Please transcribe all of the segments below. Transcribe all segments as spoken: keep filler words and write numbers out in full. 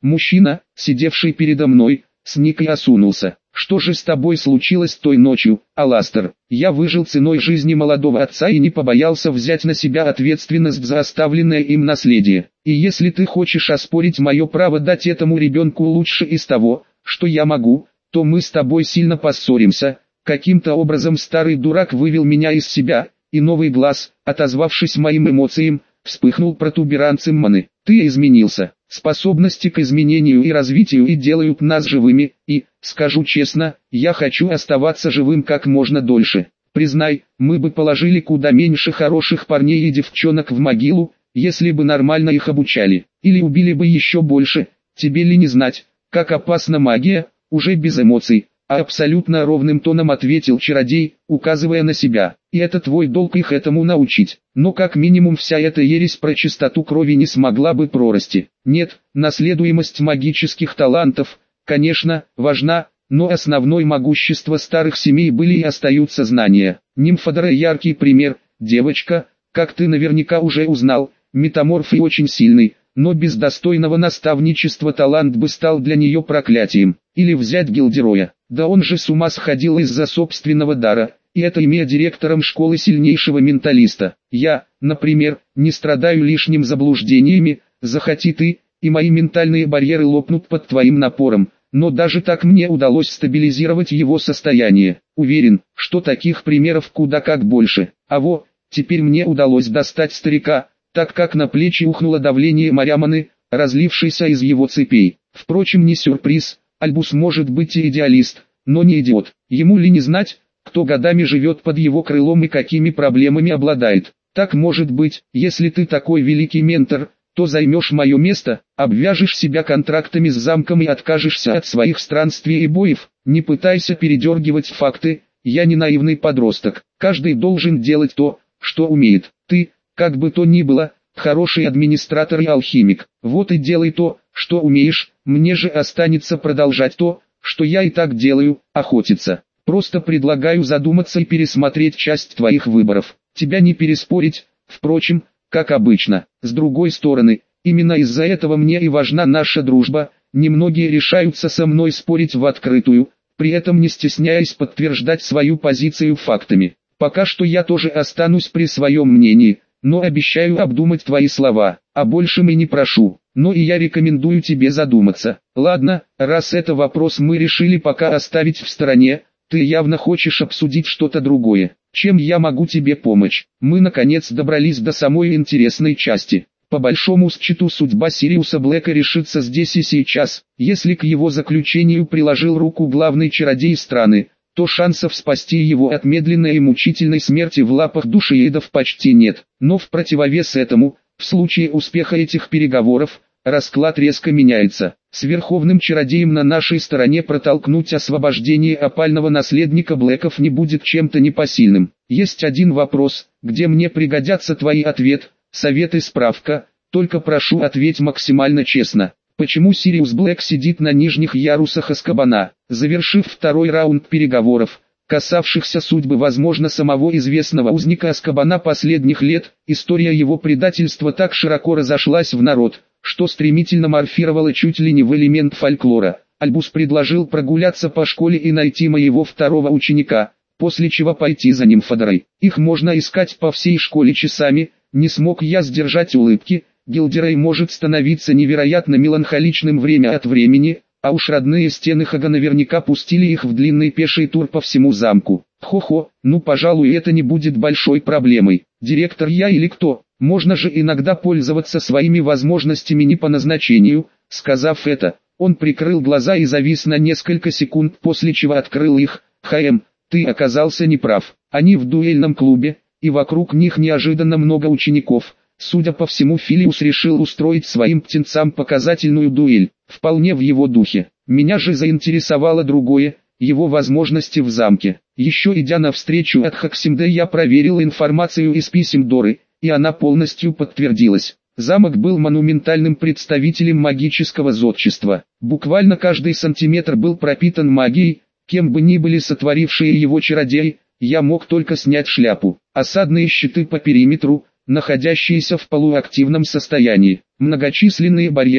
Мужчина, сидевший передо мной, сник и осунулся. «Что же с тобой случилось той ночью, Аластер?» «Я выжил ценой жизни молодого отца и не побоялся взять на себя ответственность за оставленное им наследие. И если ты хочешь оспорить мое право дать этому ребенку лучше из того, что я могу, то мы с тобой сильно поссоримся». Каким-то образом старый дурак вывел меня из себя, и новый глаз, отозвавшись моим эмоциям, вспыхнул протуберанцем маны. «Ты изменился. Способности к изменению и развитию и делают нас живыми, и, скажу честно, я хочу оставаться живым как можно дольше. Признай, мы бы положили куда меньше хороших парней и девчонок в могилу, если бы нормально их обучали, или убили бы еще больше. Тебе ли не знать, как опасна магия?» Уже без эмоций, а абсолютно ровным тоном ответил чародей, указывая на себя. «И это твой долг их этому научить. Но как минимум вся эта ересь про чистоту крови не смогла бы прорасти. Нет, наследуемость магических талантов, конечно, важна, но основное могущество старых семей были и остаются знания. Нимфодора яркий пример. Девочка, как ты наверняка уже узнал, метаморф и очень сильный, но без достойного наставничества талант бы стал для нее проклятием. Или взять Гилдероя. Да он же с ума сходил из-за собственного дара, и это имея директором школы сильнейшего менталиста. Я, например, не страдаю лишним заблуждениями, захоти ты, и мои ментальные барьеры лопнут под твоим напором, но даже так мне удалось стабилизировать его состояние. Уверен, что таких примеров куда как больше. А во, теперь мне удалось достать старика, так как на плечи ухнуло давление моряманы, разлившейся из его цепей. Впрочем, не сюрприз. Альбус может быть и идеалист, но не идиот. Ему ли не знать, кто годами живет под его крылом и какими проблемами обладает. Так может быть, если ты такой великий ментор, то займешь мое место, обвяжешь себя контрактами с замком и откажешься от своих странствий и боев. Не пытайся передергивать факты, я не наивный подросток. Каждый должен делать то, что умеет. Ты, как бы то ни было, хороший администратор и алхимик. Вот и делай то, что умеешь, мне же останется продолжать то, что я и так делаю, охотиться. Просто предлагаю задуматься и пересмотреть часть твоих выборов. Тебя не переспорить, впрочем, как обычно. С другой стороны, именно из-за этого мне и важна наша дружба. Немногие решаются со мной спорить в открытую, при этом не стесняясь подтверждать свою позицию фактами. Пока что я тоже останусь при своем мнении, но обещаю обдумать твои слова, а большем и не прошу. Но и я рекомендую тебе задуматься. Ладно, раз это вопрос мы решили пока оставить в стороне, ты явно хочешь обсудить что-то другое. Чем я могу тебе помочь? Мы наконец добрались до самой интересной части. По большому счету судьба Сириуса Блэка решится здесь и сейчас. Если к его заключению приложил руку главный чародей страны, то шансов спасти его от медленной и мучительной смерти в лапах душеедов почти нет. Но в противовес этому, в случае успеха этих переговоров, расклад резко меняется. С верховным чародеем на нашей стороне протолкнуть освобождение опального наследника Блэков не будет чем-то непосильным. Есть один вопрос, где мне пригодятся твои ответы, совет и справка, только прошу ответь максимально честно. Почему Сириус Блэк сидит на нижних ярусах Азкабана? Завершив второй раунд переговоров, касавшихся судьбы возможно самого известного узника Азкабана последних лет, история его предательства так широко разошлась в народ, что стремительно морфировала чуть ли не в элемент фольклора. Альбус предложил прогуляться по школе и найти моего второго ученика, после чего пойти за Нимфодорой. Их можно искать по всей школе часами, не смог я сдержать улыбки. Гилдерой может становиться невероятно меланхоличным время от времени, а уж родные стены Хага наверняка пустили их в длинный пеший тур по всему замку. Хо-хо, ну пожалуй это не будет большой проблемой. Директор я или кто? Можно же иногда пользоваться своими возможностями не по назначению. Сказав это, он прикрыл глаза и завис на несколько секунд, после чего открыл их. Хэм, ты оказался неправ. Они в дуэльном клубе, и вокруг них неожиданно много учеников. Судя по всему, Филиус решил устроить своим птенцам показательную дуэль, вполне в его духе. Меня же заинтересовало другое, его возможности в замке. Еще идя навстречу от Хаксимде, я проверил информацию из писем Доры, и она полностью подтвердилась. Замок был монументальным представителем магического зодчества. Буквально каждый сантиметр был пропитан магией, кем бы ни были сотворившие его чародеи, я мог только снять шляпу. Осадные щиты по периметру, находящиеся в полуактивном состоянии, многочисленные барьеры,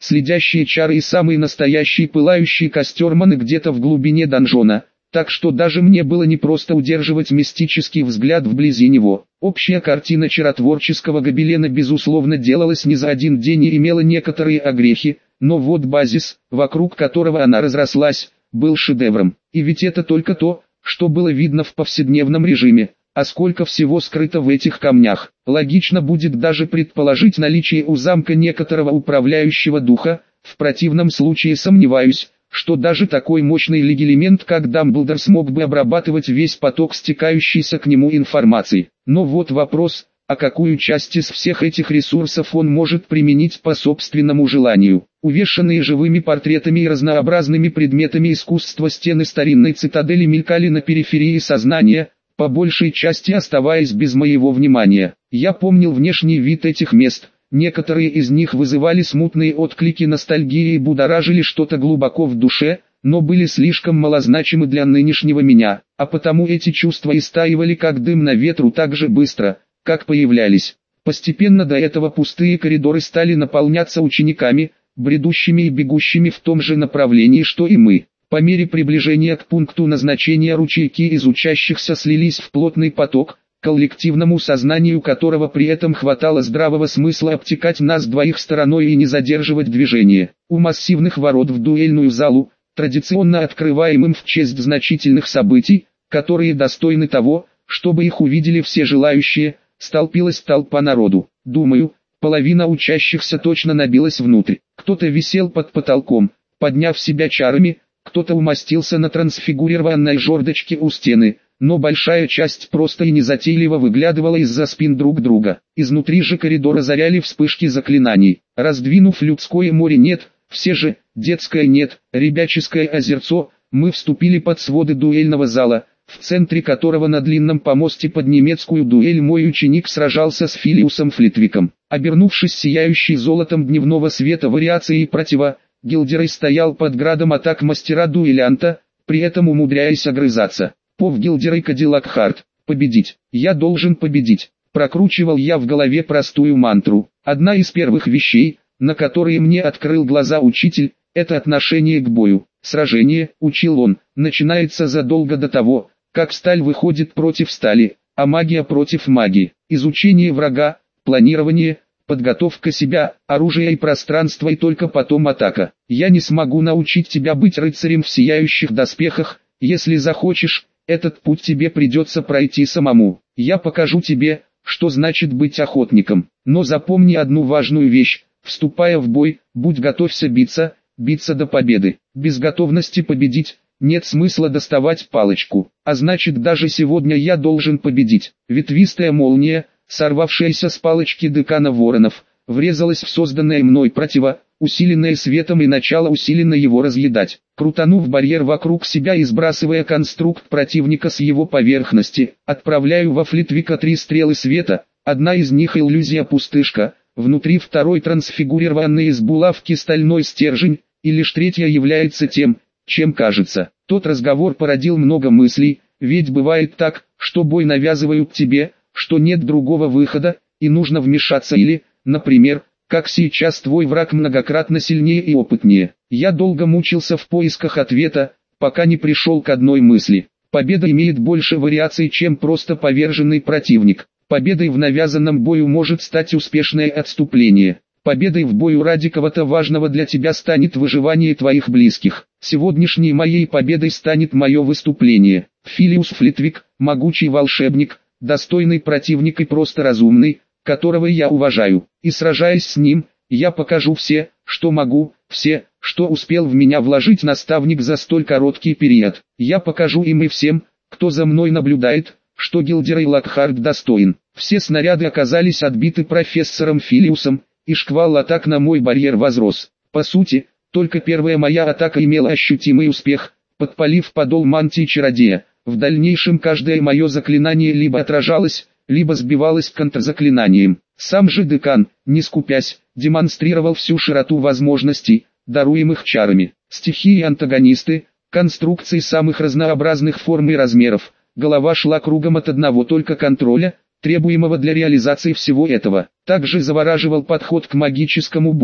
следящие чары и самый настоящий пылающий костер маны где-то в глубине донжона, так что даже мне было непросто удерживать мистический взгляд вблизи него. Общая картина чаротворческого гобелена безусловно делалась не за один день и имела некоторые огрехи, но вот базис, вокруг которого она разрослась, был шедевром. И ведь это только то, что было видно в повседневном режиме. А сколько всего скрыто в этих камнях. Логично будет даже предположить наличие у замка некоторого управляющего духа, в противном случае сомневаюсь, что даже такой мощный легилемент как Дамблдор смог бы обрабатывать весь поток стекающейся к нему информации. Но вот вопрос, а какую часть из всех этих ресурсов он может применить по собственному желанию. Увешанные живыми портретами и разнообразными предметами искусства стены старинной цитадели мелькали на периферии сознания, по большей части оставаясь без моего внимания. Я помнил внешний вид этих мест, некоторые из них вызывали смутные отклики ностальгии и будоражили что-то глубоко в душе, но были слишком малозначимы для нынешнего меня, а потому эти чувства истаивали как дым на ветру так же быстро, как появлялись. Постепенно до этого пустые коридоры стали наполняться учениками, бредущими и бегущими в том же направлении, что и мы. По мере приближения к пункту назначения ручейки из учащихся слились в плотный поток, коллективному сознанию которого при этом хватало здравого смысла обтекать нас двоих стороной и не задерживать движение. У массивных ворот в дуэльную залу, традиционно открываемым в честь значительных событий, которые достойны того, чтобы их увидели все желающие, столпилась толпа народу. Думаю, половина учащихся точно набилась внутрь. Кто-то висел под потолком, подняв себя чарами, кто-то умостился на трансфигурированной жердочке у стены, но большая часть просто и незатейливо выглядывала из-за спин друг друга. Изнутри же коридора заряли вспышки заклинаний. Раздвинув людское море нет, все же, детское нет, ребяческое озерцо, мы вступили под своды дуэльного зала, в центре которого на длинном помосте под немецкую дуэль мой ученик сражался с Филиусом Флитвиком. Обернувшись сияющей золотом дневного света вариацией протива, Гилдерой стоял под градом атак мастера-дуэлянта, при этом умудряясь огрызаться. Пов Гилдерой Кадиллак Харт. Победить. Я должен победить. Прокручивал я в голове простую мантру. Одна из первых вещей, на которые мне открыл глаза учитель, это отношение к бою. Сражение, учил он, начинается задолго до того, как сталь выходит против стали, а магия против магии. Изучение врага, планирование, подготовка себя, оружия и пространства и только потом атака. Я не смогу научить тебя быть рыцарем в сияющих доспехах, если захочешь, этот путь тебе придется пройти самому. Я покажу тебе, что значит быть охотником. Но запомни одну важную вещь, вступая в бой, будь готовься биться, биться до победы. Без готовности победить, нет смысла доставать палочку. А значит даже сегодня я должен победить. Ветвистая молния, сорвавшаяся с палочки декана Воронов, врезалась в созданное мной противо, усиленное светом и начало усиленно его разъедать. Крутанув барьер вокруг себя и сбрасывая конструкт противника с его поверхности, отправляю во Флитвика три стрелы света, одна из них иллюзия-пустышка, внутри второй трансфигурированный из булавки стальной стержень, и лишь третья является тем, чем кажется. Тот разговор породил много мыслей, ведь бывает так, что бой навязывают тебе, что нет другого выхода, и нужно вмешаться или, например, как сейчас твой враг многократно сильнее и опытнее. Я долго мучился в поисках ответа, пока не пришел к одной мысли. Победа имеет больше вариаций, чем просто поверженный противник. Победой в навязанном бою может стать успешное отступление. Победой в бою ради кого-то важного для тебя станет выживание твоих близких. Сегодняшней моей победой станет мое выступление. Филиус Флитвик, могучий волшебник, достойный противник и просто разумный, которого я уважаю. И сражаясь с ним, я покажу все, что могу, все, что успел в меня вложить наставник за столь короткий период. Я покажу им и всем, кто за мной наблюдает, что Гилдерой Локхарт достоин. Все снаряды оказались отбиты профессором Филиусом, и шквал атак на мой барьер возрос. По сути, только первая моя атака имела ощутимый успех, подпалив подол мантии чародея. В дальнейшем каждое мое заклинание либо отражалось, либо сбивалось контрзаклинанием. Сам же декан, не скупясь, демонстрировал всю широту возможностей, даруемых чарами. Стихии-антагонисты, конструкции самых разнообразных форм и размеров. Голова шла кругом от одного только контроля, требуемого для реализации всего этого. Также завораживал подход к магическому бою,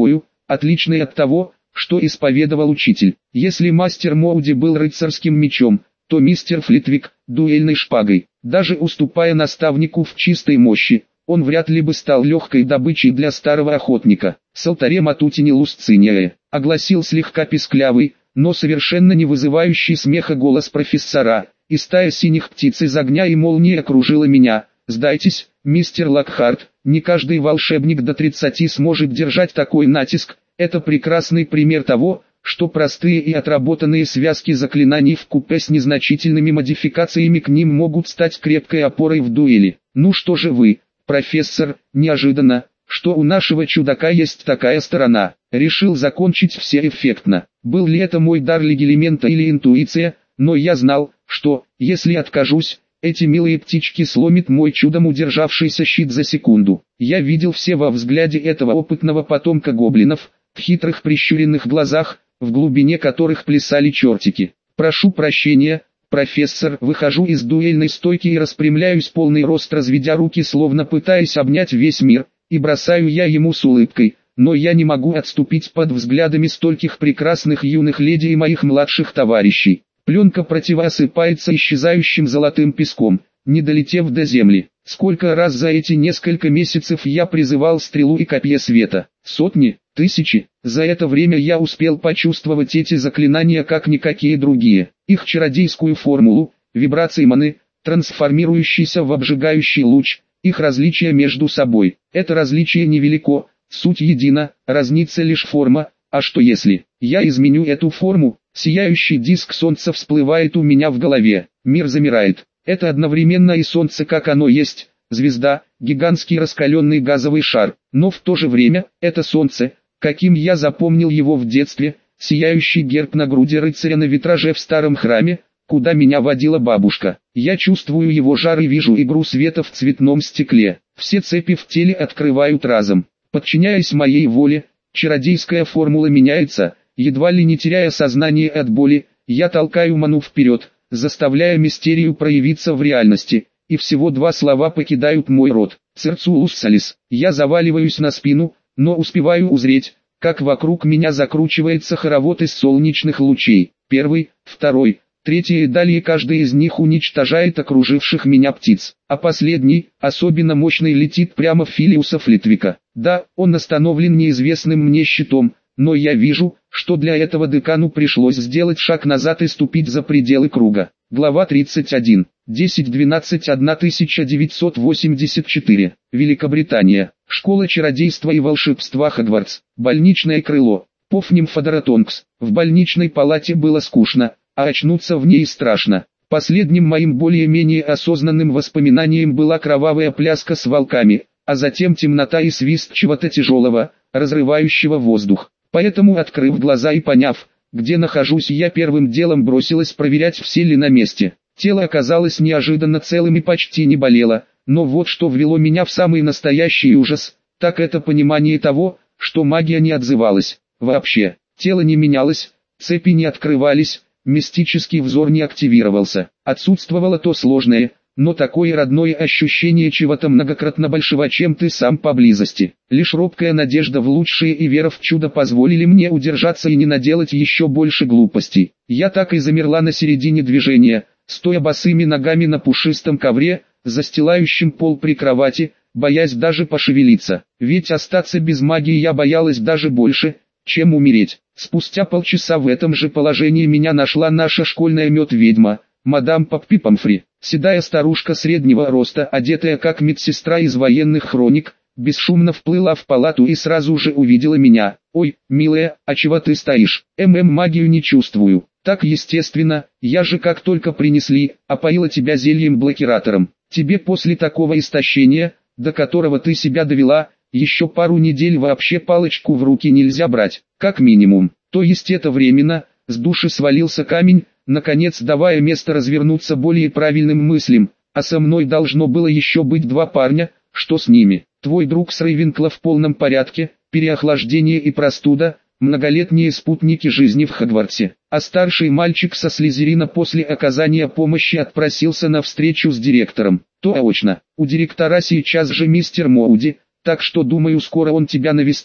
отличной от того, что исповедовал учитель. Если мастер Моуди был рыцарским мечом, то мистер Флитвик – дуэльной шпагой. Даже уступая наставнику в чистой мощи, он вряд ли бы стал легкой добычей для старого охотника. С алтарем Атутини Лусциниаe, огласил слегка писклявый, но совершенно не вызывающий смеха голос профессора, и стая синих птиц из огня и молнии окружила меня. Сдайтесь, мистер Локхарт, не каждый волшебник до тридцати сможет держать такой натиск. Это прекрасный пример того, что простые и отработанные связки заклинаний вкупе с незначительными модификациями к ним могут стать крепкой опорой в дуэли. Ну что же вы, профессор, неожиданно, что у нашего чудака есть такая сторона. Решил закончить все эффектно. Был ли это мой дар легилимента или интуиция, но я знал, что, если откажусь, эти милые птички сломит мой чудом удержавшийся щит за секунду. Я видел все во взгляде этого опытного потомка гоблинов, в хитрых прищуренных глазах, в глубине которых плясали чертики. Прошу прощения, профессор, выхожу из дуэльной стойки и распрямляюсь полный рост, разведя руки, словно пытаясь обнять весь мир, и бросаю я ему с улыбкой, но я не могу отступить под взглядами стольких прекрасных юных леди и моих младших товарищей. Пленка противоосыпается исчезающим золотым песком, не долетев до земли. Сколько раз за эти несколько месяцев я призывал стрелу и копье света? Сотни, тысячи. За это время я успел почувствовать эти заклинания как никакие другие. Их чародейскую формулу, вибрации маны, трансформирующийся в обжигающий луч, их различие между собой. Это различие невелико, суть едина, разнится лишь форма. А что если я изменю эту форму? Сияющий диск солнца всплывает у меня в голове, мир замирает. Это одновременно и солнце, как оно есть, звезда, гигантский раскаленный газовый шар, но в то же время, это солнце, каким я запомнил его в детстве, сияющий герб на груди рыцаря на витраже в старом храме, куда меня водила бабушка. Я чувствую его жар и вижу игру света в цветном стекле. Все цепи в теле открывают разом. Подчиняясь моей воле, чародейская формула меняется, едва ли не теряя сознание от боли, я толкаю ману вперед, заставляя мистерию проявиться в реальности, и всего два слова покидают мой рот. Церцулус салис. Я заваливаюсь на спину, но успеваю узреть, как вокруг меня закручивается хоровод из солнечных лучей. Первый, второй, третий и далее каждый из них уничтожает окруживших меня птиц. А последний, особенно мощный, летит прямо в Филиуса Флитвика. Да, он остановлен неизвестным мне щитом, но я вижу, что для этого декану пришлось сделать шаг назад и ступить за пределы круга. Глава тридцать один. десять двенадцать тысяча девятьсот восемьдесят четыре. Великобритания. Школа чародейства и волшебства Хогвартс. Больничное крыло. Пов Нимфодоротонкс. В больничной палате было скучно, а очнуться в ней страшно. Последним моим более-менее осознанным воспоминанием была кровавая пляска с волками, а затем темнота и свист чего-то тяжелого, разрывающего воздух. Поэтому, открыв глаза и поняв, где нахожусь, я первым делом бросилась проверять, все ли на месте. Тело оказалось неожиданно целым и почти не болело, но вот что ввело меня в самый настоящий ужас, так это понимание того, что магия не отзывалась. Вообще, тело не менялось, цепи не открывались, мистический взор не активировался. Отсутствовало то сложное, но такое родное ощущение чего-то многократно большего, чем ты сам поблизости. Лишь робкая надежда в лучшее и вера в чудо позволили мне удержаться и не наделать еще больше глупостей. Я так и замерла на середине движения, стоя босыми ногами на пушистом ковре, застилающем пол при кровати, боясь даже пошевелиться. Ведь остаться без магии я боялась даже больше, чем умереть. Спустя полчаса в этом же положении меня нашла наша школьная мед-ведьма, мадам Поппи Помфри. Седая старушка среднего роста, одетая как медсестра из военных хроник, бесшумно вплыла в палату и сразу же увидела меня. «Ой, милая, а чего ты стоишь? ММ магию не чувствую». «Так естественно, я же как только принесли, опоила тебя зельем-блокиратором. Тебе после такого истощения, до которого ты себя довела, еще пару недель вообще палочку в руки нельзя брать, как минимум. То есть это временно». С души свалился камень, наконец давая место развернуться более правильным мыслям, а со мной должно было еще быть два парня, что с ними? Твой друг с Рейвенкла в полном порядке, переохлаждение и простуда, многолетние спутники жизни в Хогвартсе, а старший мальчик со Слизерина после оказания помощи отпросился на встречу с директором. То очно, у директора сейчас же мистер Моуди, так что думаю, скоро он тебя навестит.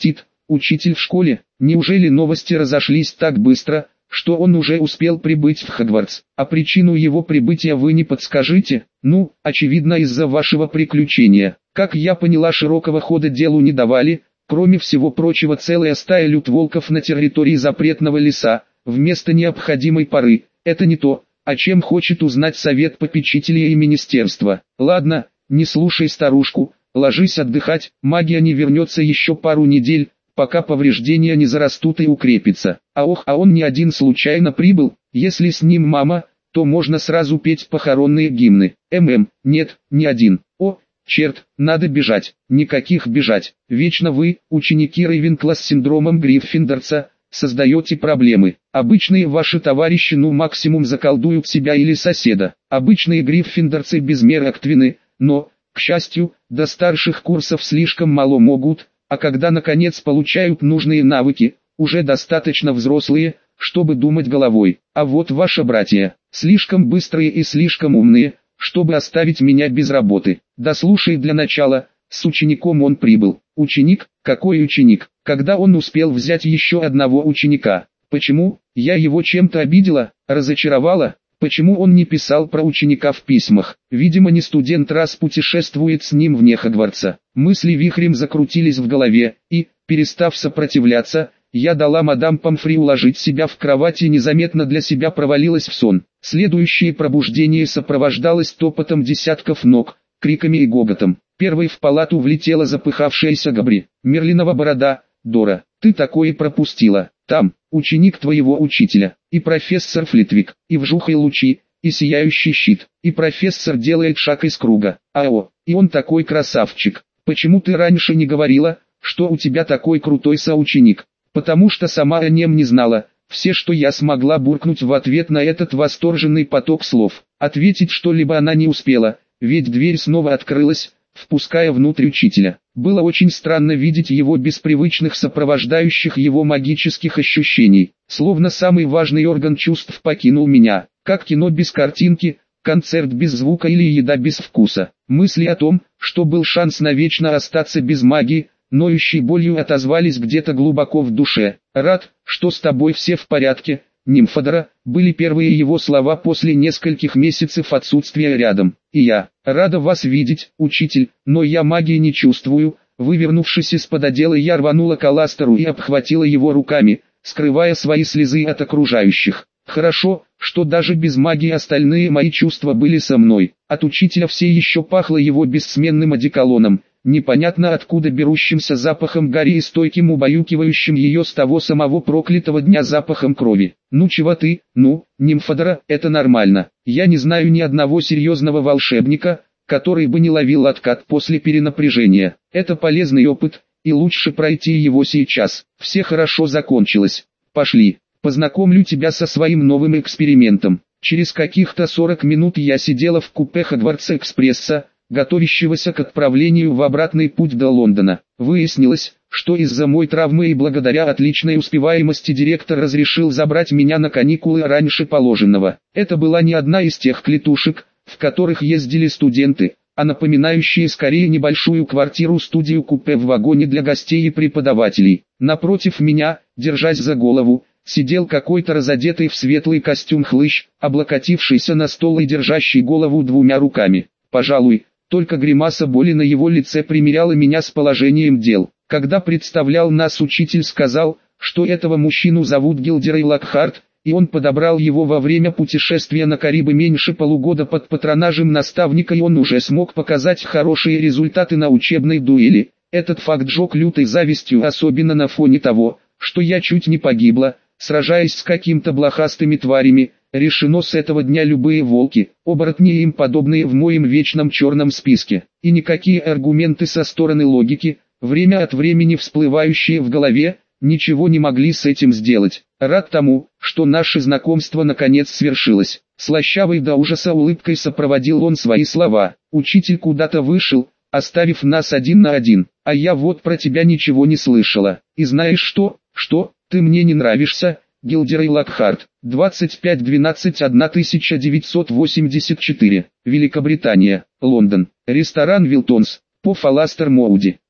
учитель в школе. Неужели новости разошлись так быстро, что он уже успел прибыть в Хогвартс? А причину его прибытия вы не подскажете? Ну, очевидно, из-за вашего приключения. Как я поняла, широкого хода делу не давали. Кроме всего прочего, целая стая лютволков на территории запретного леса, вместо необходимой поры. Это не то, о чем хочет узнать совет попечителей и министерства. Ладно, не слушай старушку, ложись отдыхать, магия не вернется еще пару недель, пока повреждения не зарастут и укрепятся. А ох, а он не один случайно прибыл, если с ним мама, то можно сразу петь похоронные гимны. ММ, нет, не один. О, черт, надо бежать. Никаких бежать. Вечно вы, ученики Рейвенкла с синдромом Гриффиндорца, создаете проблемы. Обычные ваши товарищи ну максимум заколдуют себя или соседа. Обычные гриффиндорцы без меры активны, но, к счастью, до старших курсов слишком мало могут, а когда наконец получают нужные навыки, уже достаточно взрослые, чтобы думать головой. А вот ваши братья, слишком быстрые и слишком умные, чтобы оставить меня без работы. Да слушай, для начала, с учеником он прибыл. Ученик? Какой ученик? Когда он успел взять еще одного ученика? Почему? Я его чем-то обидела, разочаровала? Почему он не писал про ученика в письмах? Видимо, не студент, раз путешествует с ним вне Хогвартса. Мысли вихрем закрутились в голове, и, перестав сопротивляться, я дала мадам Помфри уложить себя в кровать и незаметно для себя провалилась в сон. Следующее пробуждение сопровождалось топотом десятков ног, криками и гоготом. Первой в палату влетела запыхавшаяся Габри. Мерлинова борода. Дора, ты такое пропустила. Там, ученик твоего учителя, и профессор Флитвик, и вжухой лучи, и сияющий щит, и профессор делает шаг из круга. Ао, и он такой красавчик. Почему ты раньше не говорила, что у тебя такой крутой соученик? Потому что сама о нем не знала. Все, что я смогла буркнуть в ответ на этот восторженный поток слов. Ответить что-либо она не успела, ведь дверь снова открылась, впуская внутрь учителя. Было очень странно видеть его без привычных сопровождающих его магических ощущений, словно самый важный орган чувств покинул меня, как кино без картинки, концерт без звука или еда без вкуса. Мысли о том, что был шанс навечно остаться без магии, ноющей болью отозвались где-то глубоко в душе. «Рад, что с тобой все в порядке, Нимфодора», были первые его слова после нескольких месяцев отсутствия рядом. «И я, рада вас видеть, учитель, но я магии не чувствую». Вывернувшись из-под одеяла, я рванула к Аластеру и обхватила его руками, скрывая свои слезы от окружающих. Хорошо, что даже без магии остальные мои чувства были со мной. От учителя все еще пахло его бессменным одеколоном, непонятно откуда берущимся запахом Гарри и стойким убаюкивающим ее с того самого проклятого дня запахом крови. «Ну чего ты, ну, Нимфодора, это нормально. Я не знаю ни одного серьезного волшебника, который бы не ловил откат после перенапряжения. Это полезный опыт, и лучше пройти его сейчас. Все хорошо закончилось. Пошли, познакомлю тебя со своим новым экспериментом». Через каких-то сорок минут я сидела в купе Хогвартс Экспресса, готовящегося к отправлению в обратный путь до Лондона. Выяснилось, что из-за моей травмы и благодаря отличной успеваемости директор разрешил забрать меня на каникулы раньше положенного. Это была не одна из тех клетушек, в которых ездили студенты, а напоминающие скорее небольшую квартиру-студию купе в вагоне для гостей и преподавателей. Напротив меня, держась за голову, сидел какой-то разодетый в светлый костюм хлыщ, облокотившийся на стол и держащий голову двумя руками. Пожалуй, только гримаса боли на его лице примиряла меня с положением дел. Когда представлял нас, учитель сказал, что этого мужчину зовут Гилдерей Локхарт, и он подобрал его во время путешествия на Карибы меньше полугода под патронажем наставника, и он уже смог показать хорошие результаты на учебной дуэли. Этот факт жег лютой завистью, особенно на фоне того, что я чуть не погибла, сражаясь с какими-то блохастыми тварями. Решено с этого дня любые волки, оборотни и им подобные в моем вечном черном списке. И никакие аргументы со стороны логики, время от времени всплывающие в голове, ничего не могли с этим сделать. Рад тому, что наше знакомство наконец свершилось. Слащавой до ужаса улыбкой сопроводил он свои слова. Учитель куда-то вышел, оставив нас один на один. А я вот про тебя ничего не слышала. И знаешь что? Что? Ты мне не нравишься, Гилдерей Локхарт. двадцать пять двенадцать тысяча девятьсот восемьдесят четыре. Великобритания. Лондон. Ресторан Вилтонс. По Аластер Моуди.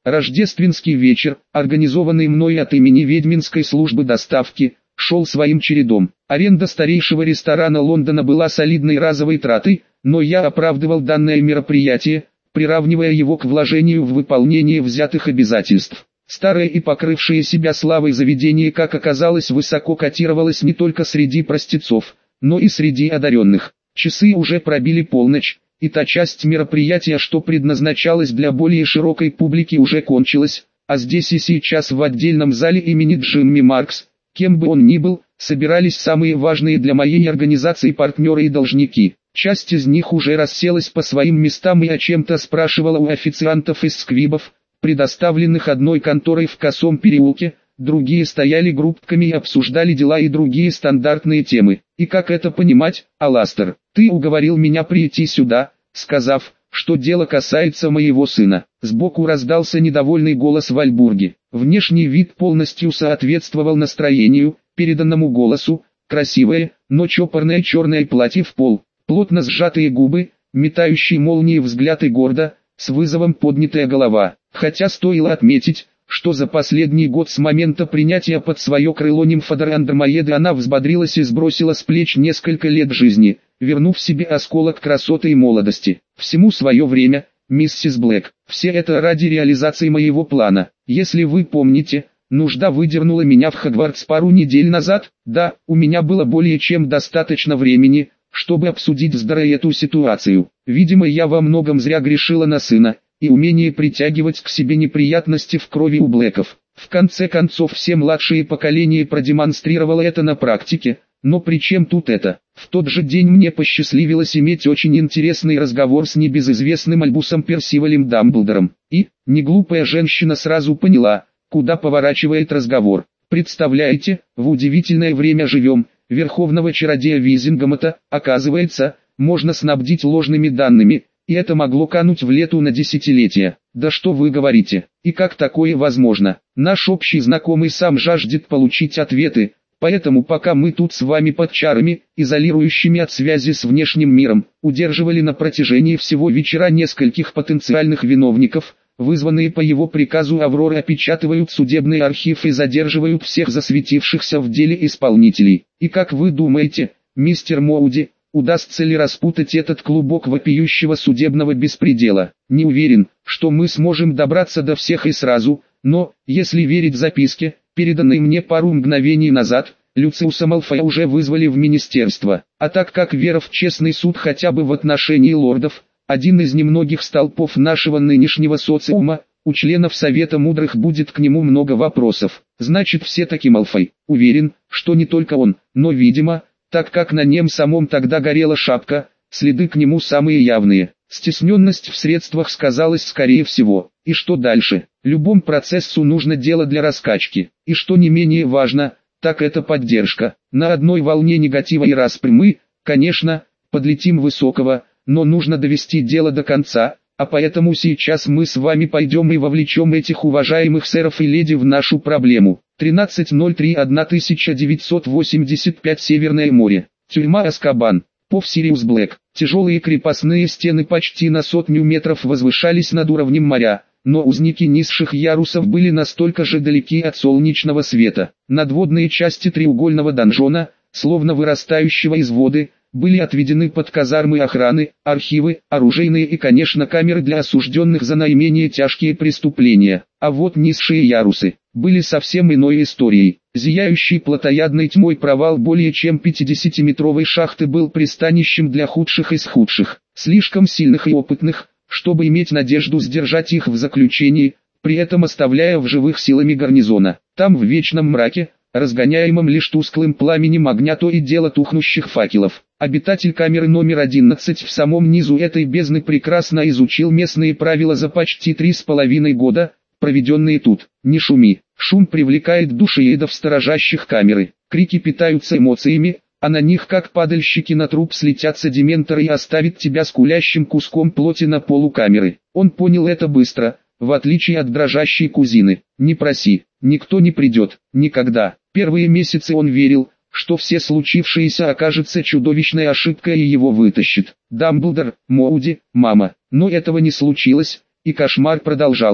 Рождественский вечер, организованный мной от имени ведьминской службы доставки, шел своим чередом. Аренда старейшего ресторана Лондона была солидной разовой тратой, но я оправдывал данное мероприятие, приравнивая его к вложению в выполнение взятых обязательств. Старое и покрывшее себя славой заведение, как оказалось, высоко котировалось не только среди простецов, но и среди одаренных. Часы уже пробили полночь, и та часть мероприятия, что предназначалась для более широкой публики, уже кончилась, а здесь и сейчас в отдельном зале имени Джимми Маркс, кем бы он ни был, собирались самые важные для моей организации партнеры и должники. Часть из них уже расселась по своим местам и о чем-то спрашивала у официантов из сквибов, предоставленных одной конторой в Косом переулке, другие стояли группками и обсуждали дела и другие стандартные темы. И как это понимать, Аластер? Ты уговорил меня прийти сюда, сказав, что дело касается моего сына. Сбоку раздался недовольный голос Вальбурги. Внешний вид полностью соответствовал настроению, переданному голосу, красивое, но чопорное черное платье в пол, плотно сжатые губы, метающий молнии взгляд и гордо, с вызовом поднятая голова. Хотя стоило отметить, что за последний год с момента принятия под свое крыло нимфодора Андромаеды она взбодрилась и сбросила с плеч несколько лет жизни, вернув себе осколок красоты и молодости. Всему свое время, миссис Блэк. Все это ради реализации моего плана. Если вы помните, нужда выдернула меня в Хогвартс пару недель назад. Да, у меня было более чем достаточно времени, чтобы обсудить с Дорой эту ситуацию. Видимо, я во многом зря грешила на сына, и умение притягивать к себе неприятности в крови у Блэков. В конце концов, все младшие поколения продемонстрировало это на практике, но при чем тут это? В тот же день мне посчастливилось иметь очень интересный разговор с небезызвестным Альбусом Персивалем Дамблдором, и, неглупая женщина сразу поняла, куда поворачивает разговор. Представляете, в удивительное время живем, верховного чародея Визингомота, оказывается, можно снабдить ложными данными, и это могло кануть в лету на десятилетия. Да что вы говорите, и как такое возможно? Наш общий знакомый сам жаждет получить ответы, поэтому пока мы тут с вами под чарами, изолирующими от связи с внешним миром, удерживали на протяжении всего вечера нескольких потенциальных виновников, вызванные по его приказу Авроры опечатывают судебный архив и задерживают всех засветившихся в деле исполнителей. И как вы думаете, мистер Моуди, удастся ли распутать этот клубок вопиющего судебного беспредела? Не уверен, что мы сможем добраться до всех и сразу, но, если верить записке, переданной мне пару мгновений назад, Люциуса Малфоя уже вызвали в министерство. А так как вера в честный суд хотя бы в отношении лордов, один из немногих столпов нашего нынешнего социума, у членов Совета Мудрых будет к нему много вопросов. Значит, все-таки Малфой. Уверен, что не только он, но, видимо, так как на нем самом тогда горела шапка, следы к нему самые явные. Стесненность в средствах сказалась скорее всего. И что дальше? Любому процессу нужно дело для раскачки. И что не менее важно, так это поддержка. На одной волне негатива и распри мы, конечно, подлетим высокого, но нужно довести дело до конца, а поэтому сейчас мы с вами пойдем и вовлечем этих уважаемых сэров и леди в нашу проблему. тринадцать ноль три тысяча девятьсот восемьдесят пять Северное море. Тюрьма Азкабан. Пов Сириус Блэк. Тяжелые крепостные стены почти на сотню метров возвышались над уровнем моря, но узники низших ярусов были настолько же далеки от солнечного света. Надводные части треугольного донжона, словно вырастающего из воды, были отведены под казармы охраны, архивы, оружейные и, конечно, камеры для осужденных за наименее тяжкие преступления. А вот низшие ярусы были совсем иной историей. Зияющий плотоядной тьмой провал более чем пятидесятиметровой шахты был пристанищем для худших из худших, слишком сильных и опытных, чтобы иметь надежду сдержать их в заключении, при этом оставляя в живых силами гарнизона. Там в вечном мраке, разгоняемом лишь тусклым пламенем огня то и дело тухнущих факелов. Обитатель камеры номер одиннадцать в самом низу этой бездны прекрасно изучил местные правила за почти три с половиной года, проведенные тут. Не шуми, шум привлекает душеедов сторожащих камеры, крики питаются эмоциями, а на них как падальщики на труп слетятся дементоры и оставят тебя скулящим куском плоти на полу камеры. Он понял это быстро, в отличие от дрожащей кузины. Не проси, никто не придет, никогда. Первые месяцы он верил, что все случившееся окажется чудовищной ошибкой и его вытащит. Дамблдор, Моуди, мама. Но этого не случилось, и кошмар продолжался.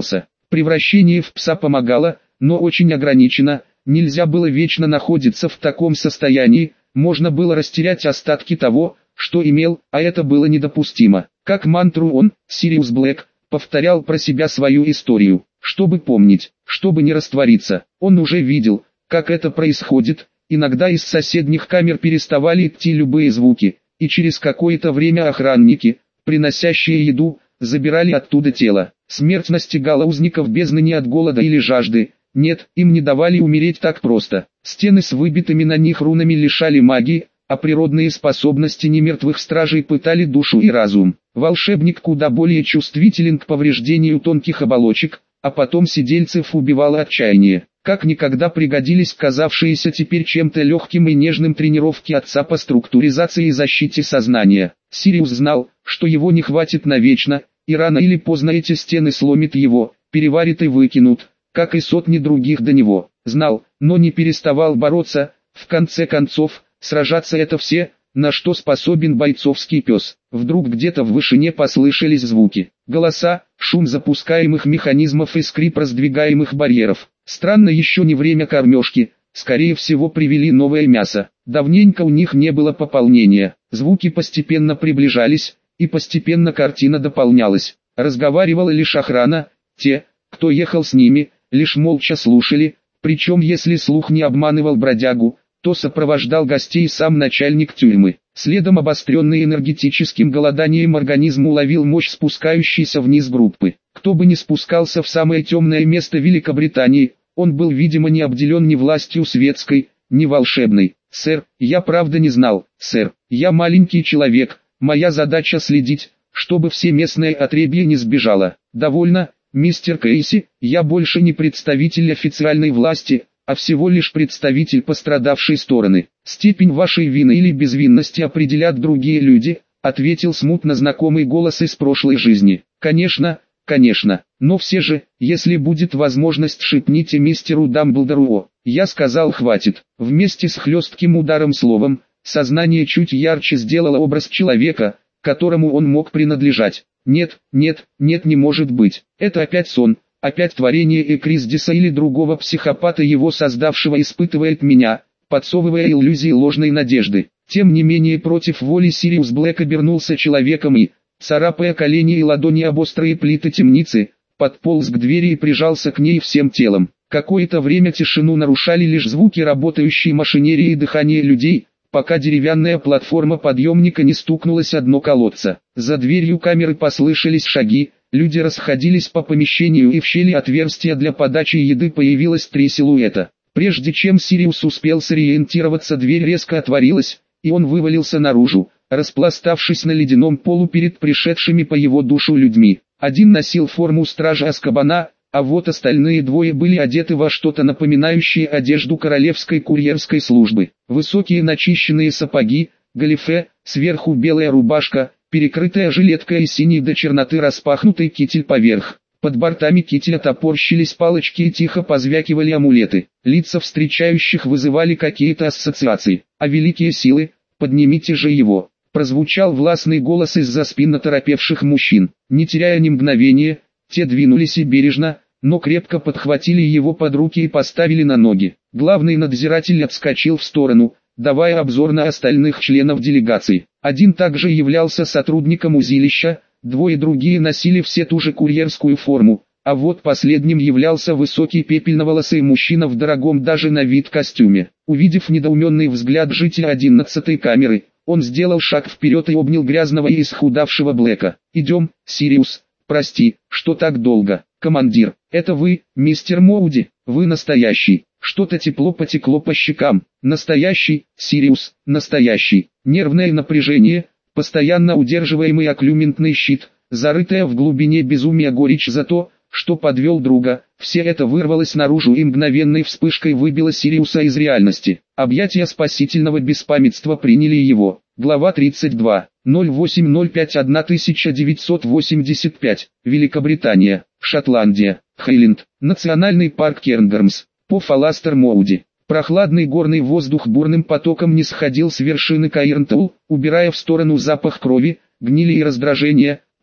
Превращение в пса помогало, но очень ограничено, нельзя было вечно находиться в таком состоянии, можно было растерять остатки того, что имел, а это было недопустимо. Как мантру он, Сириус Блэк, повторял про себя свою историю, чтобы помнить, чтобы не раствориться. Он уже видел, как это происходит, иногда из соседних камер переставали идти любые звуки, и через какое-то время охранники, приносящие еду, забирали оттуда тело. Смерть настигала узников бездны не от голода или жажды, нет, им не давали умереть так просто. Стены с выбитыми на них рунами лишали магии, а природные способности немертвых стражей пытали душу и разум. Волшебник куда более чувствителен к повреждению тонких оболочек, а потом сидельцев убивало отчаяние. Как никогда пригодились казавшиеся теперь чем-то легким и нежным тренировки отца по структуризации и защите сознания. Сириус знал, что его не хватит навечно, и рано или поздно эти стены сломит его, переварит и выкинут, как и сотни других до него. Знал, но не переставал бороться, в конце концов, сражаться это все, на что способен бойцовский пес. Вдруг где-то в вышине послышались звуки, голоса, шум запускаемых механизмов и скрип раздвигаемых барьеров. Странно, еще не время кормежки, скорее всего привели новое мясо. Давненько у них не было пополнения, звуки постепенно приближались, и постепенно картина дополнялась. Разговаривала лишь охрана, те, кто ехал с ними, лишь молча слушали, причем если слух не обманывал бродягу, то сопровождал гостей сам начальник тюрьмы. Следом обостренный энергетическим голоданием организм уловил мощь спускающейся вниз группы. Кто бы ни спускался в самое темное место Великобритании, он был видимо не обделен ни властью светской, ни волшебной. «Сэр, я правда не знал, сэр, я маленький человек, моя задача следить, чтобы все местное отребье не сбежало. Довольно, мистер Кейси, я больше не представитель официальной власти, а всего лишь представитель пострадавшей стороны. Степень вашей вины или безвинности определят другие люди», ответил смутно знакомый голос из прошлой жизни. «Конечно, конечно, но все же, если будет возможность, шепните мистеру Дамблдору». Я сказал хватит. Вместе с хлестким ударом словом, сознание чуть ярче сделало образ человека, которому он мог принадлежать. Нет, нет, нет, не может быть. Это опять сон. Опять творение Экриздиса или другого психопата, его создавшего, испытывает меня, подсовывая иллюзии ложной надежды. Тем не менее, против воли Сириус Блэк обернулся человеком и, царапая колени и ладони об острые плиты темницы, подполз к двери и прижался к ней всем телом. Какое-то время тишину нарушали лишь звуки работающей машинерии и дыхание людей, пока деревянная платформа подъемника не стукнулась о дно колодца. За дверью камеры послышались шаги. Люди расходились по помещению, и в щели отверстия для подачи еды появилось три силуэта. Прежде чем Сириус успел сориентироваться, дверь резко отворилась, и он вывалился наружу, распластавшись на ледяном полу перед пришедшими по его душу людьми. Один носил форму стража Азкабана, а вот остальные двое были одеты во что-то напоминающее одежду королевской курьерской службы. Высокие начищенные сапоги, галифе, сверху белая рубашка, перекрытая жилетка и синий до черноты распахнутый китель поверх. Под бортами кителя топорщились палочки и тихо позвякивали амулеты. Лица встречающих вызывали какие-то ассоциации. «А великие силы, поднимите же его!» Прозвучал властный голос из-за спин оторопевших мужчин. Не теряя ни мгновения, те двинулись и бережно, но крепко подхватили его под руки и поставили на ноги. Главный надзиратель отскочил в сторону, давая обзор на остальных членов делегации. Один также являлся сотрудником узилища, двое другие носили все ту же курьерскую форму, а вот последним являлся высокий пепельноволосый мужчина в дорогом даже на вид костюме. Увидев недоуменный взгляд жителя одиннадцатой камеры, он сделал шаг вперед и обнял грязного и исхудавшего Блэка. «Идем, Сириус, прости, что так долго. Командир, это вы, мистер Моуди, вы настоящий». Что-то тепло потекло по щекам. Настоящий, Сириус, настоящий. Нервное напряжение, постоянно удерживаемый окклюментный щит, зарытая в глубине безумия горечь за то, что подвел друга. Все это вырвалось наружу и мгновенной вспышкой выбило Сириуса из реальности. Объятия спасительного беспамятства приняли его. Глава тридцать два. ноль восемь ноль пять тысяча девятьсот восемьдесят пять. Великобритания, Шотландия, Хейленд, Национальный парк Кернгормс. По Аластер Моуди. Прохладный горный воздух бурным потоком не сходил с вершины Каирнтоул, убирая в сторону запах крови, гнили и раздражения,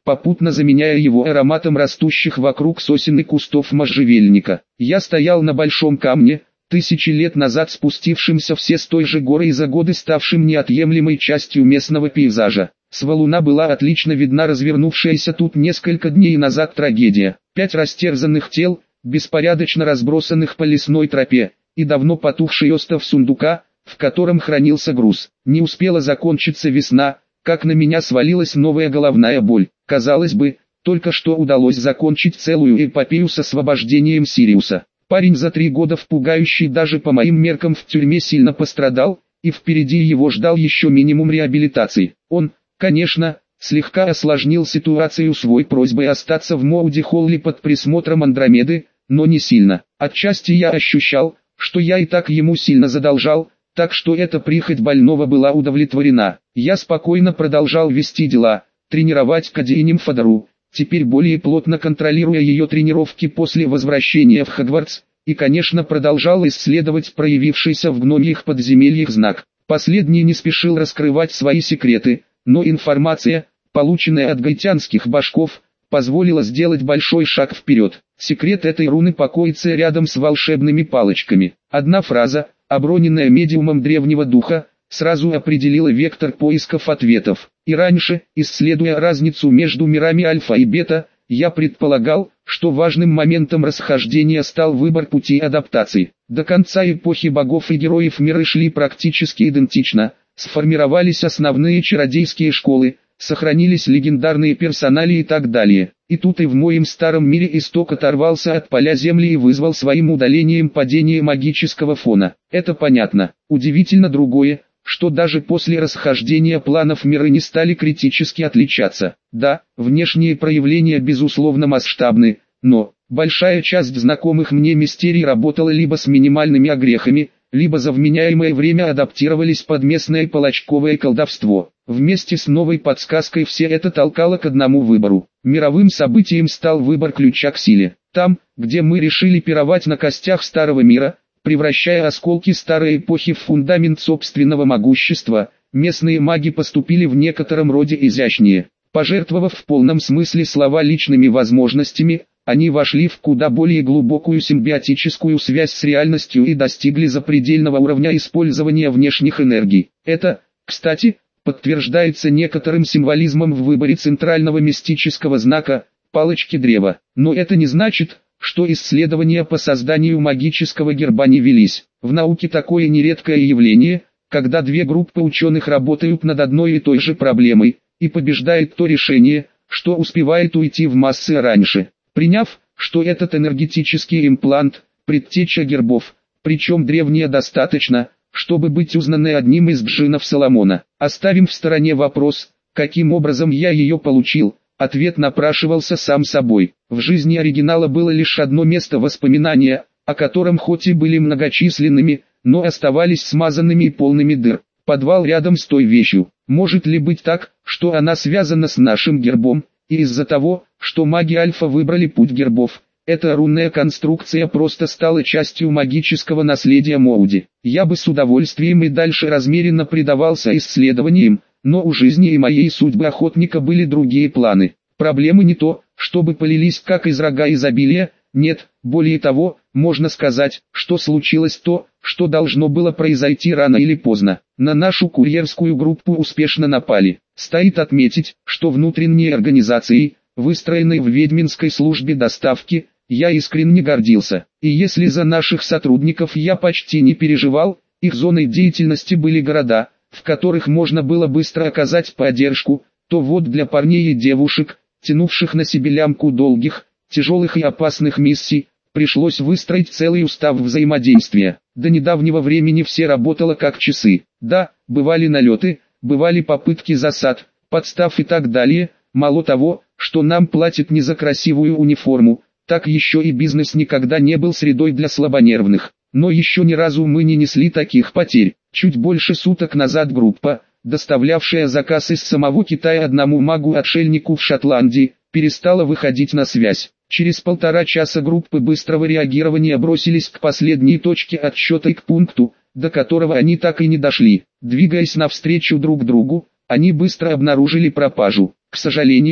попутно заменяя его ароматом растущих вокруг сосен и кустов можжевельника. Я стоял на большом камне, тысячи лет назад спустившимся все с той же горы и за годы ставшим неотъемлемой частью местного пейзажа. С валуна была отлично видна развернувшаяся тут несколько дней назад трагедия. Пять растерзанных тел, беспорядочно разбросанных по лесной тропе, и давно потухший остов сундука, в котором хранился груз. Не успела закончиться весна, как на меня свалилась новая головная боль. Казалось бы, только что удалось закончить целую эпопею с освобождением Сириуса. Парень за три года впугающий даже по моим меркам в тюрьме сильно пострадал, и впереди его ждал еще минимум реабилитации. Он, конечно, слегка осложнил ситуацию своей просьбой остаться в Моуди-Холле под присмотром Андромеды, но не сильно. Отчасти я ощущал, что я и так ему сильно задолжал, так что эта прихоть больного была удовлетворена. Я спокойно продолжал вести дела, тренировать Кади и Нимфодору, теперь более плотно контролируя ее тренировки после возвращения в Хогвартс, и конечно продолжал исследовать проявившийся в гномьих подземельях знак. Последний не спешил раскрывать свои секреты, но информация, полученная от гайтянских башков, позволила сделать большой шаг вперед. Секрет этой руны покоится рядом с волшебными палочками. Одна фраза, оброненная медиумом древнего духа, сразу определила вектор поисков ответов. И раньше, исследуя разницу между мирами альфа и бета, я предполагал, что важным моментом расхождения стал выбор пути адаптации. До конца эпохи богов и героев миры шли практически идентично, сформировались основные чародейские школы, сохранились легендарные персонали и так далее. И тут и в моем старом мире исток оторвался от поля Земли и вызвал своим удалением падение магического фона. Это понятно. Удивительно другое, что даже после расхождения планов миры не стали критически отличаться. Да, внешние проявления безусловно масштабны, но большая часть знакомых мне мистерий работала либо с минимальными огрехами, либо за вменяемое время адаптировались под местное палачковое колдовство. Вместе с новой подсказкой все это толкало к одному выбору. Мировым событием стал выбор ключа к силе. Там, где мы решили пировать на костях старого мира, превращая осколки старой эпохи в фундамент собственного могущества, местные маги поступили в некотором роде изящнее. Пожертвовав в полном смысле слова личными возможностями, они вошли в куда более глубокую симбиотическую связь с реальностью и достигли запредельного уровня использования внешних энергий. Это, кстати, подтверждается некоторым символизмом в выборе центрального мистического знака – палочки древа. Но это не значит, что исследования по созданию магического герба не велись. В науке такое нередкое явление, когда две группы ученых работают над одной и той же проблемой, и побеждает то решение, что успевает уйти в массы раньше. Приняв, что этот энергетический имплант – предтеча гербов, причем древняя достаточно, чтобы быть узнанной одним из джиннов Соломона. Оставим в стороне вопрос, каким образом я ее получил, ответ напрашивался сам собой. В жизни оригинала было лишь одно место воспоминания, о котором хоть и были многочисленными, но оставались смазанными и полными дыр. Подвал рядом с той вещью. Может ли быть так, что она связана с нашим гербом, и из-за того, что маги Альфа выбрали путь гербов, эта рунная конструкция просто стала частью магического наследия Моуди. Я бы с удовольствием и дальше размеренно предавался исследованиям, но у жизни и моей судьбы охотника были другие планы. Проблемы не то, чтобы полились как из рога изобилия, нет, более того, можно сказать, что случилось то, что должно было произойти рано или поздно. На нашу курьерскую группу успешно напали. Стоит отметить, что внутренней организацией, выстроенной в ведьминской службе доставки, я искренне гордился. И если за наших сотрудников я почти не переживал, их зоной деятельности были города, в которых можно было быстро оказать поддержку, то вот для парней и девушек, тянувших на себе лямку долгих, тяжелых и опасных миссий, пришлось выстроить целый устав взаимодействия. До недавнего времени все работало как часы. Да, бывали налеты, бывали попытки засад, подстав и так далее. Мало того, что нам платят не за красивую униформу, так еще и бизнес никогда не был средой для слабонервных. Но еще ни разу мы не несли таких потерь. Чуть больше суток назад группа, доставлявшая заказ из самого Китая одному магу-отшельнику в Шотландии, перестала выходить на связь. Через полтора часа группы быстрого реагирования бросились к последней точке отсчета и к пункту, до которого они так и не дошли. Двигаясь навстречу друг другу, они быстро обнаружили пропажу. К сожалению,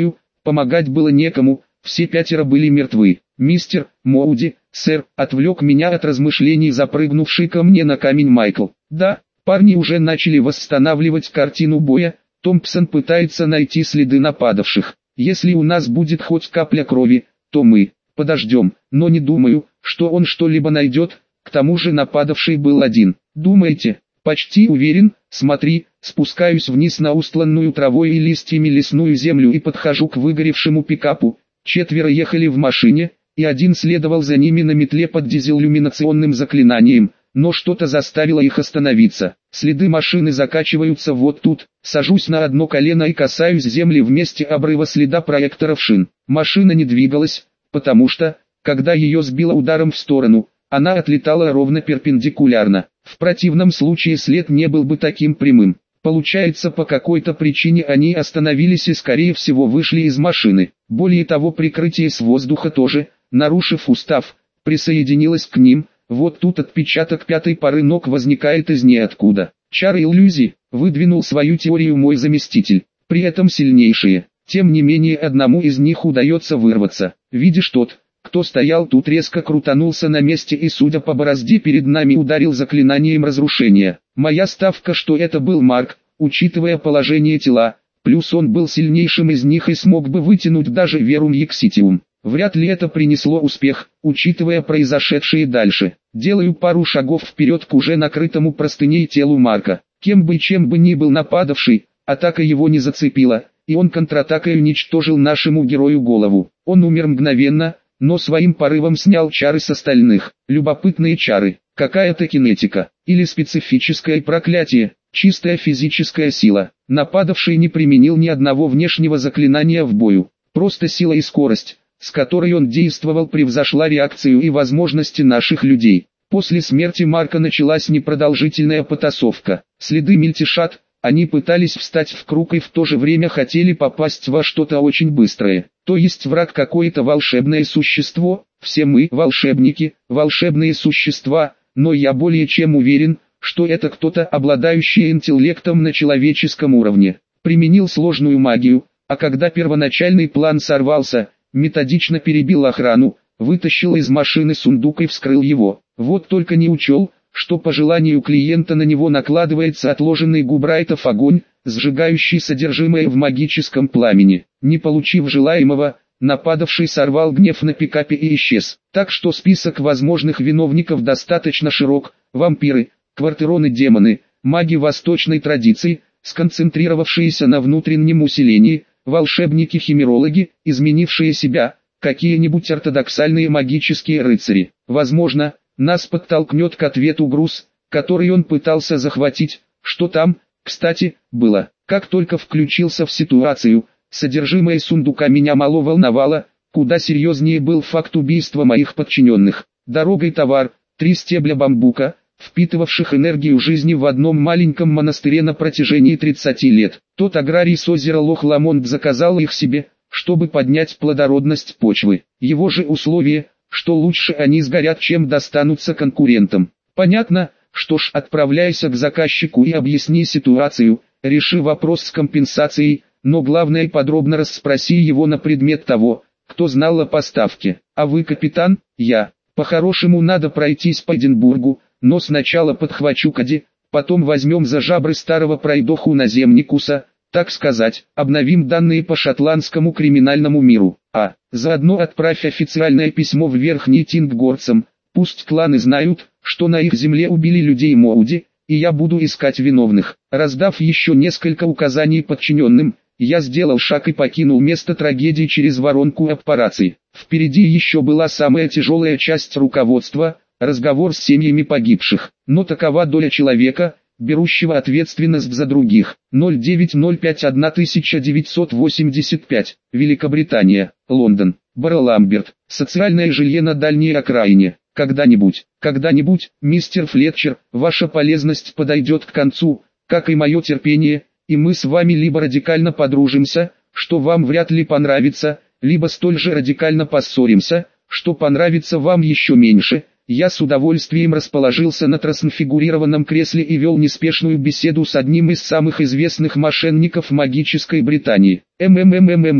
Помогать было некому, все пятеро были мертвы. «Мистер Моуди, сэр», отвлек меня от размышлений запрыгнувший ко мне на камень Майкл. «Да, парни уже начали восстанавливать картину боя, Томпсон пытается найти следы нападавших. Если у нас будет хоть капля крови, то мы подождем, но не думаю, что он что-либо найдет, к тому же нападавший был один». «Думаете?» «Почти уверен, смотри». Спускаюсь вниз на устланную травой и листьями лесную землю и подхожу к выгоревшему пикапу. Четверо ехали в машине, и один следовал за ними на метле под дизелюминационным заклинанием, но что-то заставило их остановиться. Следы машины закачиваются вот тут, сажусь на одно колено и касаюсь земли в месте обрыва следа проекторов шин. Машина не двигалась, потому что, когда ее сбило ударом в сторону, она отлетала ровно перпендикулярно. В противном случае след не был бы таким прямым. Получается, по какой-то причине они остановились и скорее всего вышли из машины. Более того, прикрытие с воздуха тоже, нарушив устав, присоединилось к ним. Вот тут отпечаток пятой пары ног возникает из ниоткуда. Чары иллюзий, выдвинул свою теорию мой заместитель. При этом сильнейшие. Тем не менее одному из них удается вырваться. Видишь, тот, кто стоял тут, резко крутанулся на месте и, судя по борозде, перед нами ударил заклинанием разрушения. Моя ставка, что это был Марк, учитывая положение тела, плюс он был сильнейшим из них и смог бы вытянуть даже Верум Екситиум. Вряд ли это принесло успех, учитывая произошедшее дальше. Делаю пару шагов вперед к уже накрытому простыней телу Марка. Кем бы и чем бы ни был нападавший, атака его не зацепила, и он контратакой уничтожил нашему герою голову. Он умер мгновенно, но своим порывом снял чары с остальных. Любопытные чары, какая-то кинетика, или специфическое проклятие, чистая физическая сила. Нападавший не применил ни одного внешнего заклинания в бою, просто сила и скорость, с которой он действовал, превзошла реакцию и возможности наших людей. После смерти Марка началась непродолжительная потасовка. Следы мельтешат, они пытались встать в круг и в то же время хотели попасть во что-то очень быстрое. То есть враг какое-то волшебное существо, все мы волшебники, волшебные существа, но я более чем уверен, что это кто-то, обладающий интеллектом на человеческом уровне. Применил сложную магию, а когда первоначальный план сорвался, методично перебил охрану, вытащил из машины сундук и вскрыл его. Вот только не учел, что по желанию клиента на него накладывается отложенный Губрайтов огонь, сжигающий содержимое в магическом пламени. Не получив желаемого, нападавший сорвал гнев на пикапе и исчез. Так что список возможных виновников достаточно широк: вампиры, квартероны-демоны, маги восточной традиции, сконцентрировавшиеся на внутреннем усилении, волшебники-химерологи, изменившие себя, какие-нибудь ортодоксальные магические рыцари. Возможно, нас подтолкнет к ответу груз, который он пытался захватить. Что там, кстати, было? Как только включился в ситуацию, содержимое сундука меня мало волновало, куда серьезнее был факт убийства моих подчиненных. Дорогой товар, три стебля бамбука, впитывавших энергию жизни в одном маленьком монастыре на протяжении тридцати лет. Тот аграрий с озера Лох-Ламонт заказал их себе, чтобы поднять плодородность почвы. Его же условие, что лучше они сгорят, чем достанутся конкурентам. Понятно, что ж, отправляйся к заказчику и объясни ситуацию, реши вопрос с компенсацией, но главное, подробно расспроси его на предмет того, кто знал о поставке. А вы, капитан? Я. По-хорошему надо пройтись по Эдинбургу, но сначала подхвачу Кади, потом возьмем за жабры старого пройдоху наземникуса, так сказать, обновим данные по шотландскому криминальному миру. А, заодно отправь официальное письмо в Верхний Тинггорцам, пусть кланы знают, что на их земле убили людей Моуди, и я буду искать виновных. Раздав еще несколько указаний подчиненным, я сделал шаг и покинул место трагедии через воронку операции. Впереди еще была самая тяжелая часть руководства, разговор с семьями погибших. Но такова доля человека, берущего ответственность за других. ноль девять ноль пять тысяча девятьсот восемьдесят пять, Великобритания, Лондон, Бароламберт, социальное жилье на дальней окраине. Когда-нибудь, когда-нибудь, мистер Флетчер, ваша полезность подойдет к концу, как и мое терпение, и мы с вами либо радикально подружимся, что вам вряд ли понравится, либо столь же радикально поссоримся, что понравится вам еще меньше. Я с удовольствием расположился на трансфигурированном кресле и вел неспешную беседу с одним из самых известных мошенников магической Британии. МММММ,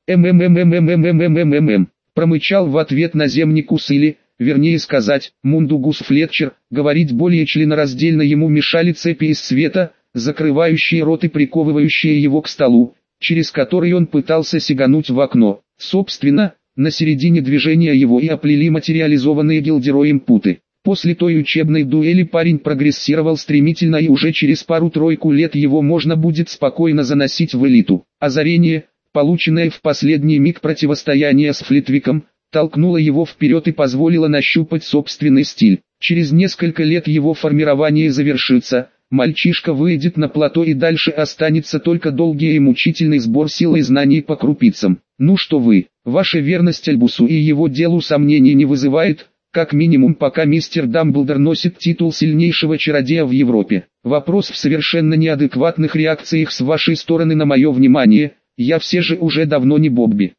«Ммммммммммммм», промычал в ответ наземник или, вернее сказать, Мундугус Флетчер. Говорить более членораздельно ему мешали цепи из света, закрывающие рот и приковывающие его к столу, через который он пытался сигануть в окно. Собственно, на середине движения его и оплели материализованные Гилдероем путы. После той учебной дуэли парень прогрессировал стремительно, и уже через пару-тройку лет его можно будет спокойно заносить в элиту. Озарение, полученное в последний миг противостояния с Флитвиком, толкнуло его вперед и позволило нащупать собственный стиль. Через несколько лет его формирование завершится, мальчишка выйдет на плато, и дальше останется только долгий и мучительный сбор сил и знаний по крупицам. Ну что вы, ваша верность Альбусу и его делу сомнений не вызывает, как минимум пока мистер Дамблдор носит титул сильнейшего чародея в Европе. Вопрос в совершенно неадекватных реакциях с вашей стороны на мое внимание. Я все же уже давно не Бобби.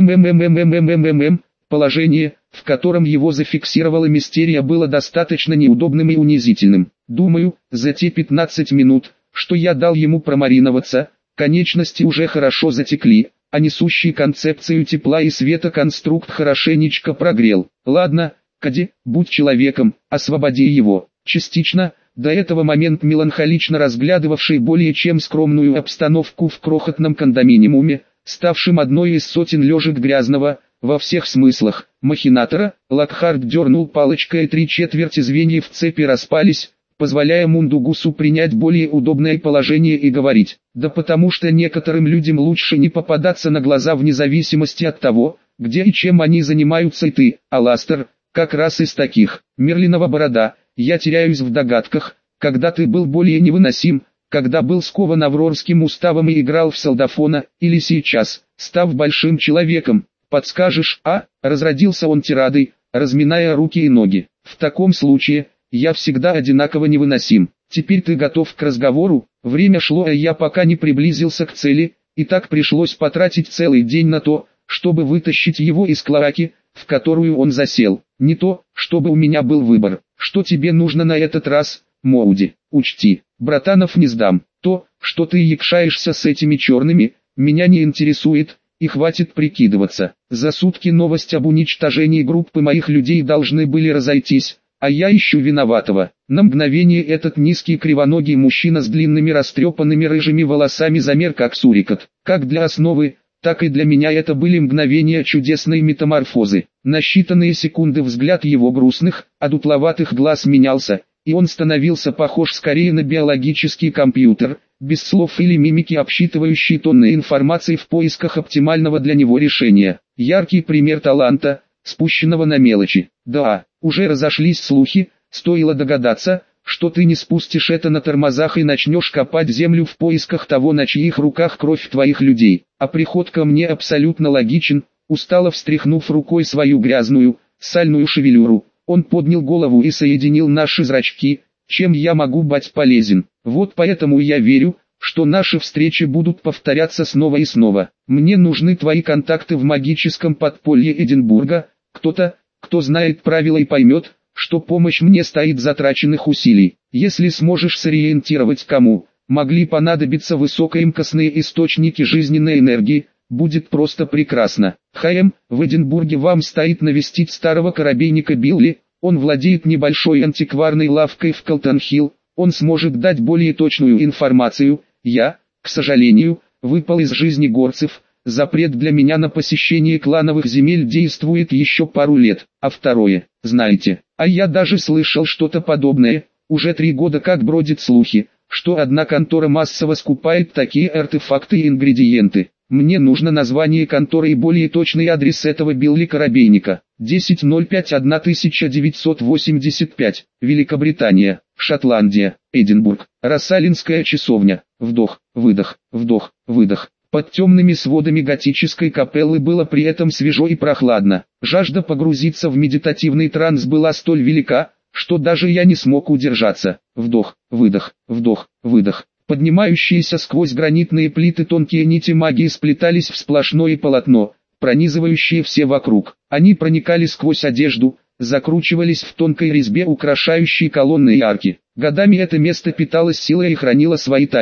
ММММММММММ. Положение, в котором его зафиксировала Мистерия, было достаточно неудобным и унизительным. Думаю, за те пятнадцать минут, что я дал ему промариноваться, конечности уже хорошо затекли, а несущий концепцию тепла и света конструкт хорошенечко прогрел. Ладно, Кади, будь человеком, освободи его. Частично, до этого момента меланхолично разглядывавший более чем скромную обстановку в крохотном кондоминиуме, ставшим одной из сотен лежек грязного, во всех смыслах, махинатора, Локхарт дернул палочкой, и три четверти звеньев цепи распались, позволяя Мундугусу принять более удобное положение и говорить. Да потому что некоторым людям лучше не попадаться на глаза вне зависимости от того, где и чем они занимаются, и ты, Аластер, как раз из таких. Мерлинова борода, я теряюсь в догадках, когда ты был более невыносим, когда был скован аврорским уставом и играл в солдафона, или сейчас, став большим человеком. Подскажешь, а? Разродился он тирадой, разминая руки и ноги. В таком случае, я всегда одинаково невыносим. Теперь ты готов к разговору? Время шло, а я пока не приблизился к цели, и так пришлось потратить целый день на то, чтобы вытащить его из клоаки, в которую он засел. Не то, чтобы у меня был выбор. Что тебе нужно на этот раз, Моуди? Учти, братанов не сдам. То, что ты якшаешься с этими черными, меня не интересует. И хватит прикидываться. За сутки новость об уничтожении группы моих людей должны были разойтись, а я ищу виноватого. На мгновение этот низкий кривоногий мужчина с длинными растрепанными рыжими волосами замер как сурикат. Как для основы, так и для меня это были мгновения чудесной метаморфозы. На считанные секунды взгляд его грустных, одутловатых глаз менялся, и он становился похож скорее на биологический компьютер, без слов или мимики, обсчитывающий тонны информации в поисках оптимального для него решения. Яркий пример таланта, спущенного на мелочи. Да, уже разошлись слухи, стоило догадаться, что ты не спустишь это на тормозах и начнешь копать землю в поисках того, на чьих руках кровь твоих людей. А приход ко мне абсолютно логичен. Устало встряхнув рукой свою грязную, сальную шевелюру, он поднял голову и соединил наши зрачки. Чем я могу быть полезен? Вот поэтому я верю, что наши встречи будут повторяться снова и снова. Мне нужны твои контакты в магическом подполье Эдинбурга, кто-то, кто знает правила и поймет, что помощь мне стоит затраченных усилий. Если сможешь сориентировать, кому могли понадобиться высокоемкостные источники жизненной энергии, будет просто прекрасно. ХМ, в Эдинбурге вам стоит навестить старого корабейника Билли. Он владеет небольшой антикварной лавкой в Колтон-Хилл, он сможет дать более точную информацию. Я, к сожалению, выпал из жизни горцев, запрет для меня на посещение клановых земель действует еще пару лет. А второе, знаете, а я даже слышал что-то подобное, уже три года как бродят слухи, что одна контора массово скупает такие артефакты и ингредиенты. Мне нужно название конторы и более точный адрес этого Билли Корабейника. десять ноль пять тысяча девятьсот восемьдесят пять, Великобритания, Шотландия, Эдинбург, Рассалинская часовня. Вдох, выдох, вдох, выдох. Под темными сводами готической капеллы было при этом свежо и прохладно. Жажда погрузиться в медитативный транс была столь велика, что даже я не смог удержаться. Вдох, выдох, вдох, выдох. Поднимающиеся сквозь гранитные плиты тонкие нити магии сплетались в сплошное полотно, пронизывающее все вокруг. Они проникали сквозь одежду, закручивались в тонкой резьбе, украшающей колонны и арки. Годами это место питалось силой и хранило свои тайны.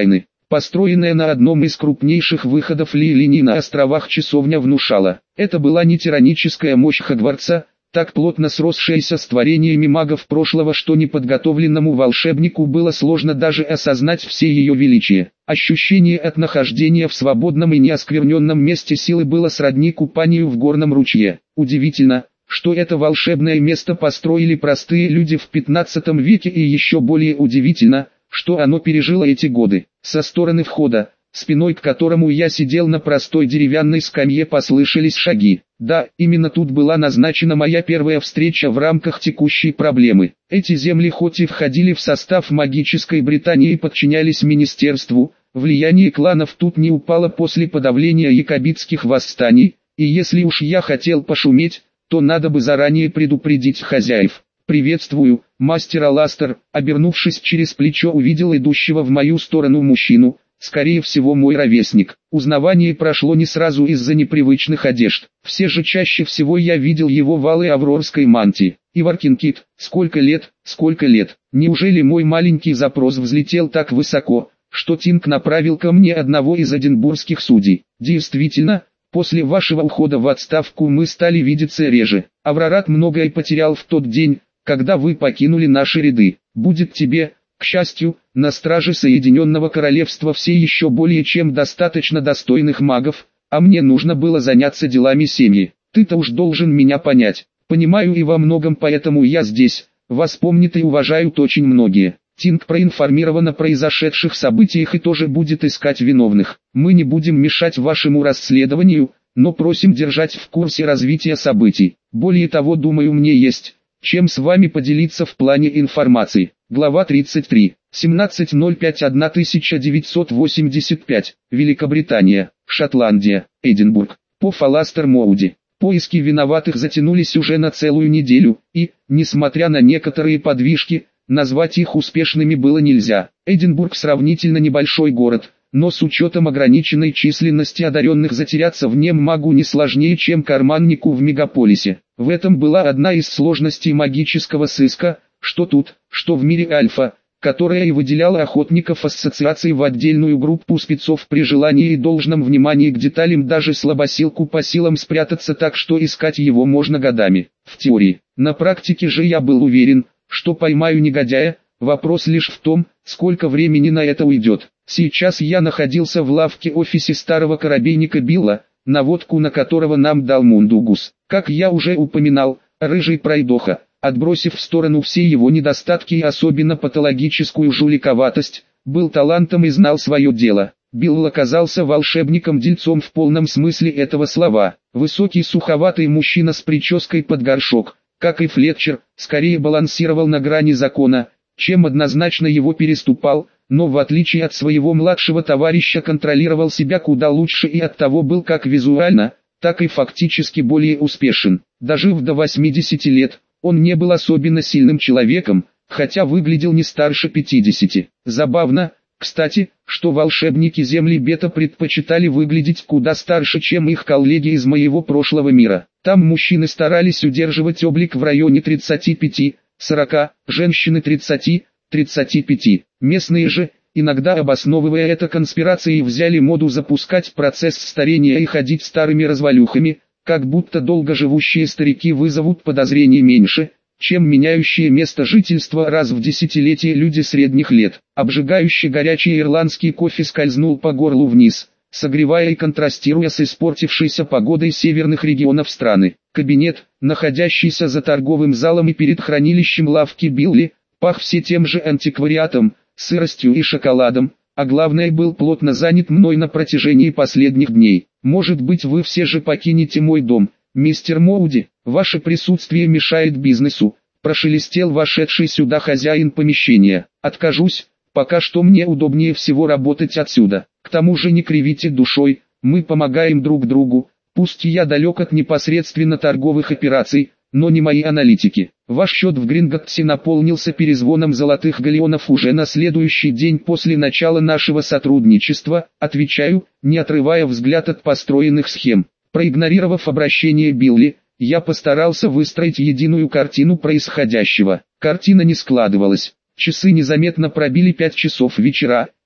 Построенная на одном из крупнейших выходов Ли-линии на островах часовня внушала. Это была не тираническая мощь Хогвартса, так плотно сросшаяся с творениями магов прошлого, что неподготовленному волшебнику было сложно даже осознать все ее величие. Ощущение от нахождения в свободном и неоскверненном месте силы было сродни купанию в горном ручье. Удивительно, что это волшебное место построили простые люди в пятнадцатом веке, и еще более удивительно, что оно пережило эти годы. Со стороны входа, спиной к которому я сидел на простой деревянной скамье, послышались шаги. Да, именно тут была назначена моя первая встреча в рамках текущей проблемы. Эти земли хоть и входили в состав магической Британии и подчинялись министерству, влияние кланов тут не упало после подавления якобитских восстаний, и если уж я хотел пошуметь, то надо бы заранее предупредить хозяев. «Приветствую, мастер Аластер», обернувшись через плечо, увидел идущего в мою сторону мужчину, скорее всего мой ровесник. Узнавание прошло не сразу из-за непривычных одежд. Все же чаще всего я видел его в алой аврорской мантии. Иваркин Кит, сколько лет, сколько лет. Неужели мой маленький запрос взлетел так высоко, что Тинг направил ко мне одного из эдинбургских судей? Действительно, после вашего ухода в отставку мы стали видеться реже. Аврорат многое потерял в тот день, когда вы покинули наши ряды. Будет тебе, к счастью, на страже Соединенного Королевства все еще более чем достаточно достойных магов, а мне нужно было заняться делами семьи. Ты-то уж должен меня понять. Понимаю и во многом поэтому я здесь. Вас помнят и уважают очень многие. Тинг проинформирован о произошедших событиях и тоже будет искать виновных. Мы не будем мешать вашему расследованию, но просим держать в курсе развития событий. Более того, думаю, мне есть чем с вами поделиться в плане информации. Глава тридцать три. семнадцатое ноль пятое тысяча девятьсот восемьдесят пять. Великобритания, Шотландия, Эдинбург. По Аластер Моуди. Поиски виноватых затянулись уже на целую неделю, и, несмотря на некоторые подвижки, назвать их успешными было нельзя. Эдинбург сравнительно небольшой город, но с учетом ограниченной численности одаренных затеряться в нем магу не сложнее, чем карманнику в мегаполисе. В этом была одна из сложностей магического сыска, что тут, что в мире Альфа, которая и выделяла охотников ассоциации в отдельную группу спецов при желании и должном внимании к деталям, даже слабосилку по силам спрятаться так, что искать его можно годами. В теории. На практике же я был уверен, что поймаю негодяя, вопрос лишь в том, сколько времени на это уйдет. Сейчас я находился в лавке-офисе старого корабейника Билла, наводку на которого нам дал Мундугус. Как я уже упоминал, рыжий пройдоха, отбросив в сторону все его недостатки и особенно патологическую жуликоватость, был талантом и знал свое дело. Билл оказался волшебником-дельцом в полном смысле этого слова. Высокий суховатый мужчина с прической под горшок, как и Флетчер, скорее балансировал на грани закона, чем однозначно его переступал, но в отличие от своего младшего товарища контролировал себя куда лучше и оттого был как визуально, так и фактически более успешен. Дожив до восьмидесяти лет, он не был особенно сильным человеком, хотя выглядел не старше пятидесяти. Забавно, кстати, что волшебники Земли Бета предпочитали выглядеть куда старше, чем их коллеги из моего прошлого мира. Там мужчины старались удерживать облик в районе тридцати пяти — сорока, женщины тридцати — тридцати пяти. Местные же, иногда обосновывая это конспирацией, взяли моду запускать процесс старения и ходить старыми развалюхами, как будто долгоживущие старики вызовут подозрений меньше, чем меняющие место жительства раз в десятилетие люди средних лет. Обжигающий горячий ирландский кофе скользнул по горлу вниз, согревая и контрастируя с испортившейся погодой северных регионов страны. Кабинет, находящийся за торговым залом и перед хранилищем лавки Билли, пах все тем же антиквариатом, сыростью и шоколадом, а главное, был плотно занят мной на протяжении последних дней. Может быть, вы все же покинете мой дом, мистер Моуди? Ваше присутствие мешает бизнесу, прошелестел вошедший сюда хозяин помещения. Откажусь, пока что мне удобнее всего работать отсюда. К тому же не кривите душой, мы помогаем друг другу, пусть я далек от непосредственно торговых операций, но не мои аналитики. Ваш счет в Гринготтсе наполнился перезвоном золотых галеонов уже на следующий день после начала нашего сотрудничества, отвечаю, не отрывая взгляд от построенных схем. Проигнорировав обращение Билли, я постарался выстроить единую картину происходящего. Картина не складывалась. Часы незаметно пробили пять часов вечера,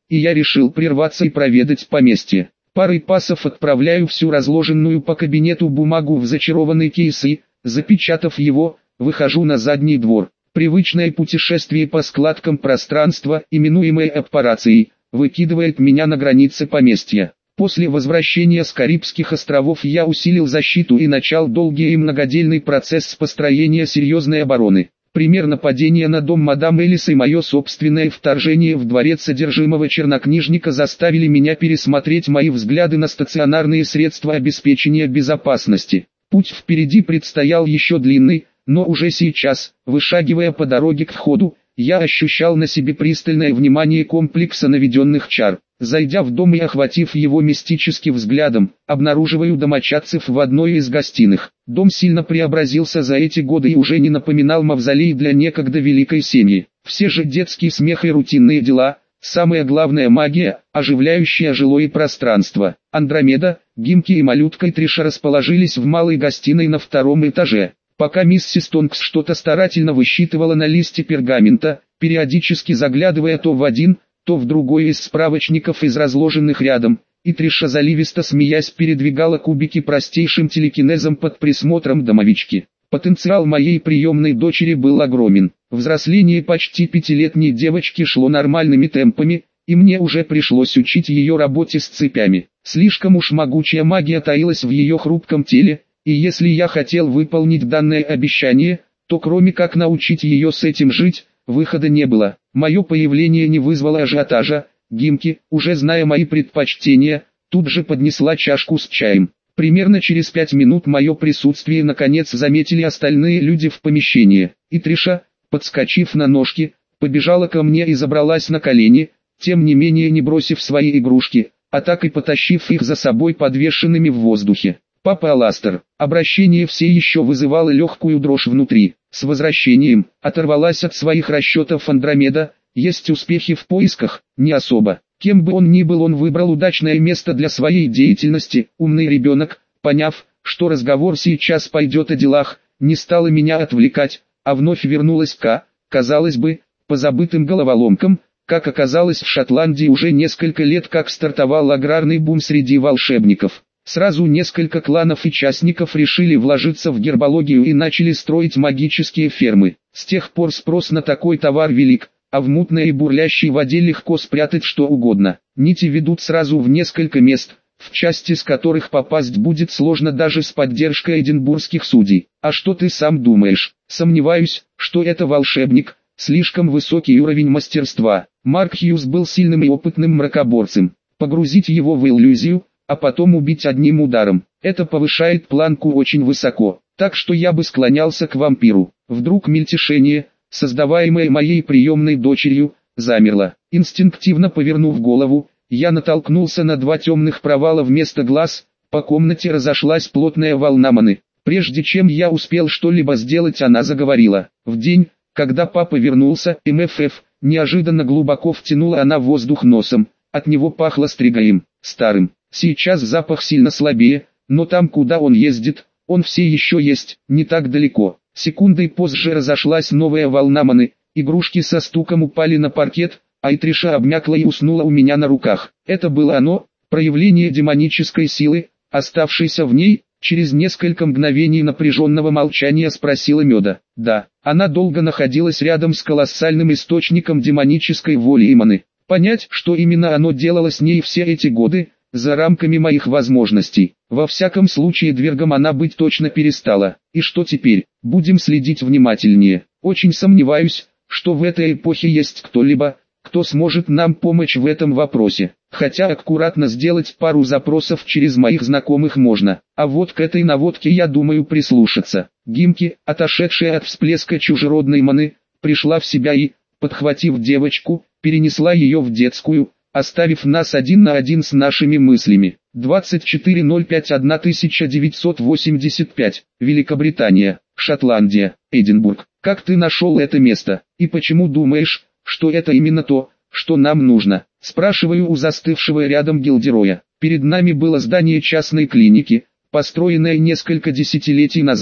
и я решил прерваться и проведать поместье. Парой пасов отправляю всю разложенную по кабинету бумагу в зачарованный кейс и, запечатав его, выхожу на задний двор. Привычное путешествие по складкам пространства, именуемое операцией, выкидывает меня на границы поместья. После возвращения с Карибских островов я усилил защиту и начал долгий и многодельный процесс построения серьезной обороны. Пример нападения на дом мадам Элис и мое собственное вторжение в дворец содержимого чернокнижника заставили меня пересмотреть мои взгляды на стационарные средства обеспечения безопасности. Путь впереди предстоял еще длинный, но уже сейчас, вышагивая по дороге к входу, я ощущал на себе пристальное внимание комплекса наведенных чар. Зайдя в дом и охватив его мистическим взглядом, обнаруживаю домочадцев в одной из гостиных. Дом сильно преобразился за эти годы и уже не напоминал мавзолей для некогда великой семьи. Все же детский смех и рутинные дела, самое главное магия, оживляющая жилое пространство. Андромеда, Гимки и малютка Триша расположились в малой гостиной на втором этаже. Пока миссис Тонкс что-то старательно высчитывала на листе пергамента, периодически заглядывая то в один, то в другой из справочников из разложенных рядом, и Триша заливисто смеясь передвигала кубики простейшим телекинезом под присмотром домовички. Потенциал моей приемной дочери был огромен. Взросление почти пятилетней девочки шло нормальными темпами, и мне уже пришлось учить ее работе с цепями. Слишком уж могучая магия таилась в ее хрупком теле, и если я хотел выполнить данное обещание, то кроме как научить ее с этим жить, выхода не было. Мое появление не вызвало ажиотажа. Гимки, уже зная мои предпочтения, тут же поднесла чашку с чаем. Примерно через пять минут мое присутствие наконец заметили остальные люди в помещении, и Триша, подскочив на ножки, побежала ко мне и забралась на колени, тем не менее не бросив свои игрушки, а так и потащив их за собой подвешенными в воздухе. «Папа Аластер», обращение все еще вызывало легкую дрожь внутри. «С возвращением», оторвалась от своих расчетов Андромеда. «Есть успехи в поисках?» «Не особо. Кем бы он ни был, он выбрал удачное место для своей деятельности». Умный ребенок, поняв, что разговор сейчас пойдет о делах, не стала меня отвлекать, а вновь вернулась к, казалось бы, позабытым головоломкам. Как оказалось, в Шотландии уже несколько лет как стартовал аграрный бум среди волшебников. Сразу несколько кланов и частников решили вложиться в гербологию и начали строить магические фермы. С тех пор спрос на такой товар велик, а в мутной и бурлящей воде легко спрятать что угодно. Нити ведут сразу в несколько мест, в части с которых попасть будет сложно даже с поддержкой эдинбургских судей. А что ты сам думаешь? Сомневаюсь, что это волшебник, слишком высокий уровень мастерства. Марк Хьюз был сильным и опытным мракоборцем. Погрузить его в иллюзию, а потом убить одним ударом. Это повышает планку очень высоко, так что я бы склонялся к вампиру. Вдруг мельтешение, создаваемое моей приемной дочерью, замерло. Инстинктивно повернув голову, я натолкнулся на два темных провала вместо глаз, по комнате разошлась плотная волна маны. Прежде чем я успел что-либо сделать, она заговорила. В день, когда папа вернулся, МФФ, неожиданно глубоко втянула она воздух носом, от него пахло стригаем, старым. Сейчас запах сильно слабее, но там, куда он ездит, он все еще есть, не так далеко. Секундой позже разошлась новая волна маны, игрушки со стуком упали на паркет, а Триша обмякла и уснула у меня на руках. Это было оно, проявление демонической силы, оставшейся в ней. Через несколько мгновений напряженного молчания спросила Меда. Да, она долго находилась рядом с колоссальным источником демонической воли и маны. Понять, что именно оно делало с ней все эти годы, за рамками моих возможностей. Во всяком случае двергом она быть точно перестала. И что теперь? Будем следить внимательнее. Очень сомневаюсь, что в этой эпохе есть кто-либо, кто сможет нам помочь в этом вопросе. Хотя аккуратно сделать пару запросов через моих знакомых можно. А вот к этой наводке я думаю прислушаться. Гимки, отошедшая от всплеска чужеродной маны, пришла в себя и, подхватив девочку, перенесла ее в детскую, оставив нас один на один с нашими мыслями. двадцать четыре ноль пять тысяча девятьсот восемьдесят пять. Великобритания, Шотландия, Эдинбург. Как ты нашел это место? И почему думаешь, что это именно то, что нам нужно? Спрашиваю у застывшего рядом Гилдероя. Перед нами было здание частной клиники, построенное несколько десятилетий назад,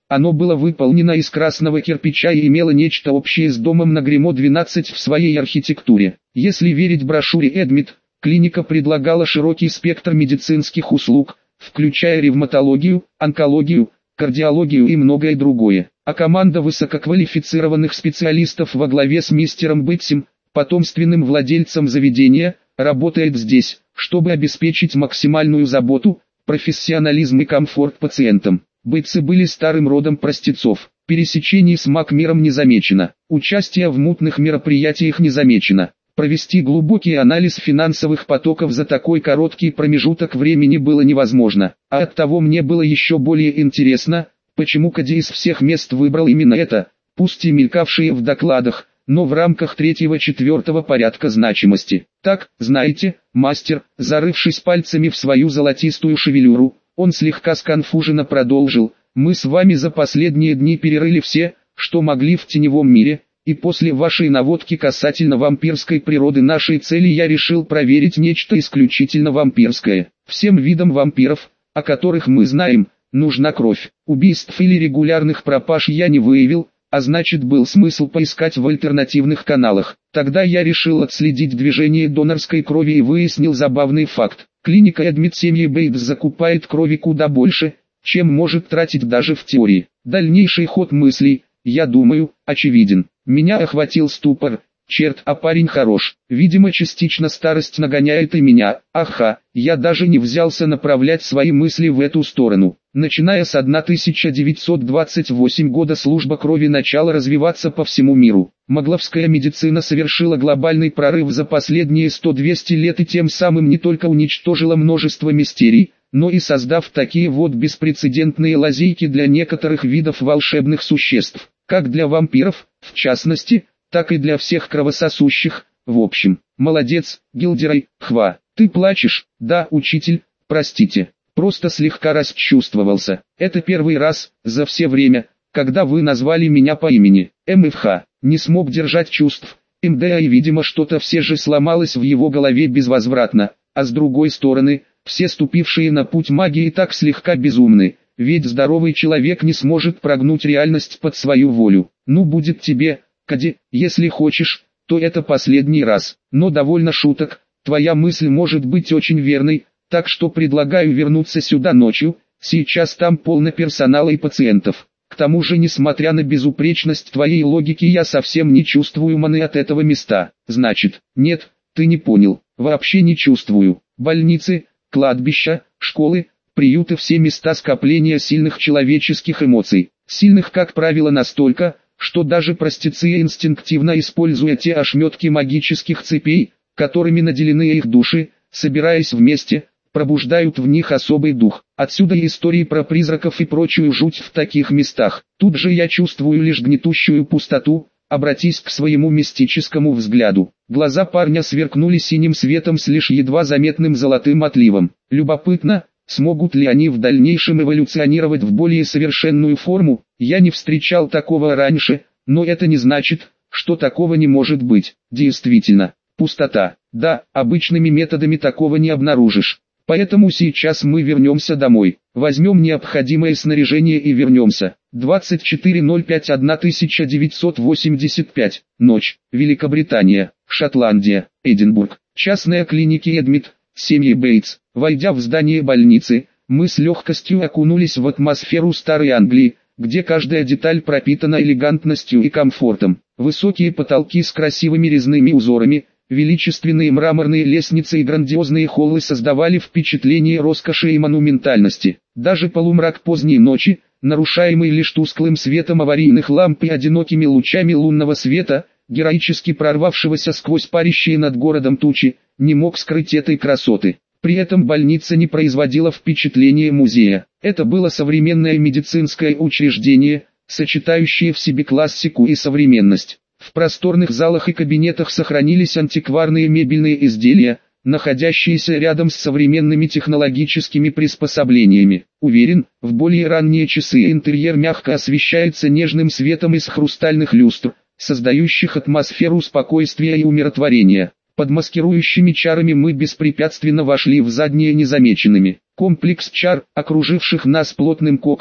Оно было выполнено из красного кирпича и имело нечто общее с домом на Гримо двенадцать в своей архитектуре. Если верить брошюре Эдмит, клиника предлагала широкий спектр медицинских услуг, включая ревматологию, онкологию, кардиологию и многое другое. А команда высококвалифицированных специалистов во главе с мистером Бетсем, потомственным владельцем заведения, работает здесь, чтобы обеспечить максимальную заботу, профессионализм и комфорт пациентам. Бетсы были старым родом простецов. Пересечений с Макмиром не замечено. Участие в мутных мероприятиях не замечено. Провести глубокий анализ финансовых потоков за такой короткий промежуток времени было невозможно. А оттого мне было еще более интересно, почему Кади из всех мест выбрал именно это, пусть и мелькавшие в докладах, но в рамках третьего-четвертого порядка значимости. Так, знаете, мастер, зарывшись пальцами в свою золотистую шевелюру, он слегка сконфуженно продолжил: «Мы с вами за последние дни перерыли все, что могли в теневом мире, и после вашей наводки касательно вампирской природы нашей цели я решил проверить нечто исключительно вампирское. Всем видам вампиров, о которых мы знаем, нужна кровь. Убийств или регулярных пропаж я не выявил, а значит был смысл поискать в альтернативных каналах. Тогда я решил отследить движение донорской крови и выяснил забавный факт. Клиника Эдмит семьи Бейтс закупает крови куда больше, чем может тратить даже в теории. Дальнейший ход мыслей, я думаю, очевиден. Меня охватил ступор. Черт, а парень хорош. Видимо, частично старость нагоняет и меня. Аха, я даже не взялся направлять свои мысли в эту сторону. Начиная с тысяча девятьсот двадцать восьмого года служба крови начала развиваться по всему миру. Могловская медицина совершила глобальный прорыв за последние сто-двести лет и тем самым не только уничтожила множество мистерий, но и создав такие вот беспрецедентные лазейки для некоторых видов волшебных существ, как для вампиров, в частности, так и для всех кровососущих, в общем. Молодец, Гилдерай, хва. Ты плачешь? Да, учитель, простите. Просто слегка расчувствовался. Это первый раз, за все время, когда вы назвали меня по имени. МФХ. Не смог держать чувств. МДА и видимо что-то все же сломалось в его голове безвозвратно. А с другой стороны, все ступившие на путь магии так слегка безумны. Ведь здоровый человек не сможет прогнуть реальность под свою волю. Ну будет тебе, Кади, если хочешь, то это последний раз. Но довольно шуток, твоя мысль может быть очень верной, так что предлагаю вернуться сюда ночью, сейчас там полно персонала и пациентов. К тому же, несмотря на безупречность твоей логики, я совсем не чувствую маны от этого места. Значит, нет, ты не понял, вообще не чувствую. Больницы, кладбища, школы, приюты — все места скопления сильных человеческих эмоций. Сильных, как правило, настолько, что даже простецы, инстинктивно используя те ошметки магических цепей, которыми наделены их души, собираясь вместе, пробуждают в них особый дух. Отсюда и истории про призраков и прочую жуть в таких местах. Тут же я чувствую лишь гнетущую пустоту. Обратись к своему мистическому взгляду. Глаза парня сверкнули синим светом с лишь едва заметным золотым отливом. Любопытно, смогут ли они в дальнейшем эволюционировать в более совершенную форму. Я не встречал такого раньше, но это не значит, что такого не может быть. Действительно, пустота. Да, обычными методами такого не обнаружишь. Поэтому сейчас мы вернемся домой, возьмем необходимое снаряжение и вернемся. двадцать четыре ноль пять тысяча девятьсот восемьдесят пять. Ночь. Великобритания, Шотландия, Эдинбург. Частная клиника Эдмит, семьи Бейтс. Войдя в здание больницы, мы с легкостью окунулись в атмосферу старой Англии, где каждая деталь пропитана элегантностью и комфортом. Высокие потолки с красивыми резными узорами, величественные мраморные лестницы и грандиозные холлы создавали впечатление роскоши и монументальности. Даже полумрак поздней ночи, нарушаемый лишь тусклым светом аварийных ламп и одинокими лучами лунного света, героически прорвавшегося сквозь парящие над городом тучи, не мог скрыть этой красоты. При этом больница не производила впечатления музея. Это было современное медицинское учреждение, сочетающее в себе классику и современность. В просторных залах и кабинетах сохранились антикварные мебельные изделия, находящиеся рядом с современными технологическими приспособлениями. Уверен, в более ранние часы интерьер мягко освещается нежным светом из хрустальных люстр, создающих атмосферу спокойствия и умиротворения. Под маскирующими чарами мы беспрепятственно вошли в задние незамеченными. Комплекс чар, окруживших нас плотным коконом,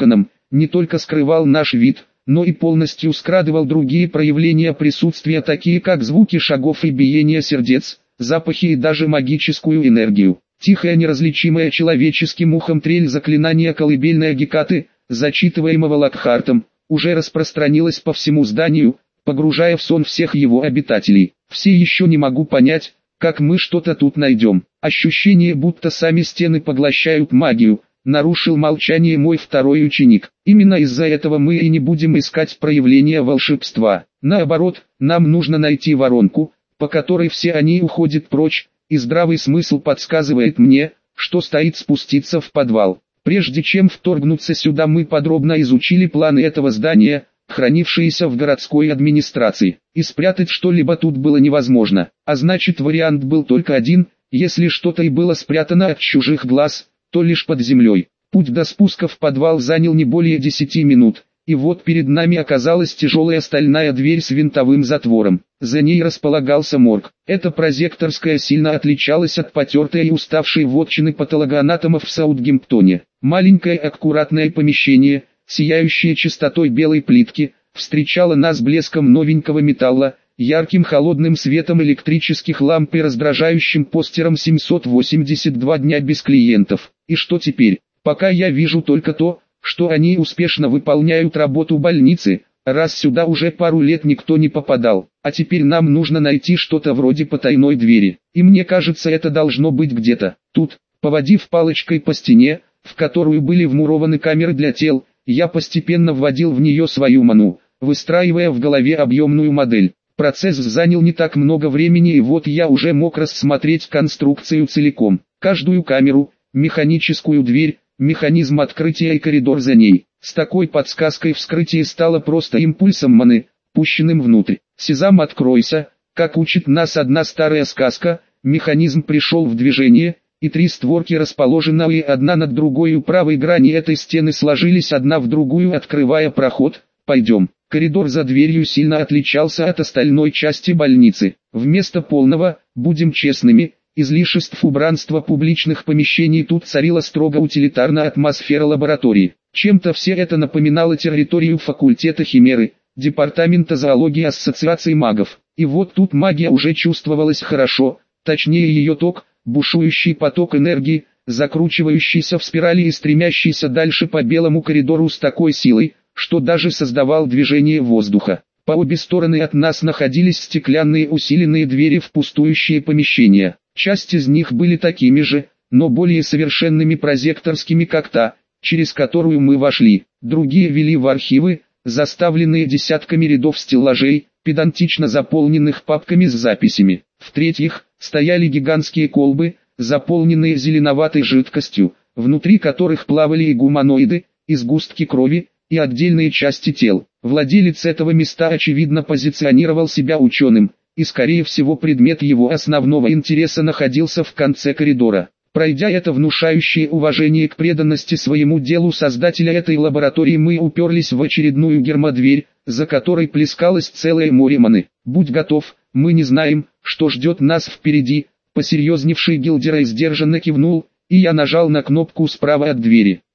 не только скрывал наш вид, но и полностью скрадывал другие проявления присутствия, такие как звуки шагов и биение сердец, запахи и даже магическую энергию. Тихая, неразличимая человеческим ухом трель заклинания колыбельная Гекаты, зачитываемого Локхартом, уже распространилась по всему зданию, погружая в сон всех его обитателей. Все еще не могу понять, как мы что-то тут найдем. Ощущение, будто сами стены поглощают магию, нарушил молчание мой второй ученик. Именно из-за этого мы и не будем искать проявления волшебства. Наоборот, нам нужно найти воронку, по которой все они уходят прочь, и здравый смысл подсказывает мне, что стоит спуститься в подвал. Прежде чем вторгнуться сюда, мы подробно изучили планы этого здания, хранившиеся в городской администрации, и спрятать что-либо тут было невозможно, а значит вариант был только один: если что-то и было спрятано от чужих глаз, то лишь под землей. Путь до спуска в подвал занял не более десяти минут, и вот перед нами оказалась тяжелая стальная дверь с винтовым затвором. За ней располагался морг. Эта прозекторская сильно отличалась от потертой и уставшей вотчины патологоанатомов в Саутгемптоне. Маленькое аккуратное помещение, сияющее чистотой белой плитки, встречало нас блеском новенького металла, ярким холодным светом электрических ламп и раздражающим постером семьсот восемьдесят два дня без клиентов. И что теперь? Пока я вижу только то, что они успешно выполняют работу больницы, раз сюда уже пару лет никто не попадал, а теперь нам нужно найти что-то вроде потайной двери, и мне кажется, это должно быть где-то тут. Поводив палочкой по стене, в которую были вмурованы камеры для тел, я постепенно вводил в нее свою ману, выстраивая в голове объемную модель. Процесс занял не так много времени, и вот я уже мог рассмотреть конструкцию целиком. Каждую камеру, механическую дверь, механизм открытия и коридор за ней. С такой подсказкой вскрытие стало просто импульсом маны, пущенным внутрь. «Сезам, откройся», как учит нас одна старая сказка, механизм пришел в движение, и три створки, расположенные одна над другой у правой грани этой стены, сложились одна в другую, открывая проход. «Пойдем». Коридор за дверью сильно отличался от остальной части больницы. Вместо полного, будем честными, излишеств убранства публичных помещений тут царила строго утилитарная атмосфера лаборатории. Чем-то все это напоминало территорию факультета химеры, департамента зоологии ассоциации магов. И вот тут магия уже чувствовалась хорошо, точнее ее ток, бушующий поток энергии, закручивающийся в спирали и стремящийся дальше по белому коридору с такой силой, что даже создавал движение воздуха. По обе стороны от нас находились стеклянные усиленные двери в пустующие помещения. Часть из них были такими же, но более совершенными прозекторскими, как та, через которую мы вошли. Другие вели в архивы, заставленные десятками рядов стеллажей, педантично заполненных папками с записями. В-третьих, стояли гигантские колбы, заполненные зеленоватой жидкостью, внутри которых плавали и гуманоиды, и сгустки крови, и отдельные части тел. Владелец этого места очевидно позиционировал себя ученым, и скорее всего предмет его основного интереса находился в конце коридора. Пройдя это внушающее уважение к преданности своему делу создателя этой лаборатории, мы уперлись в очередную гермодверь, за которой плескалось целое море маны. «Будь готов, мы не знаем, что ждет нас впереди», посерьезневший Гилдерой сдержанно кивнул, и я нажал на кнопку справа от двери.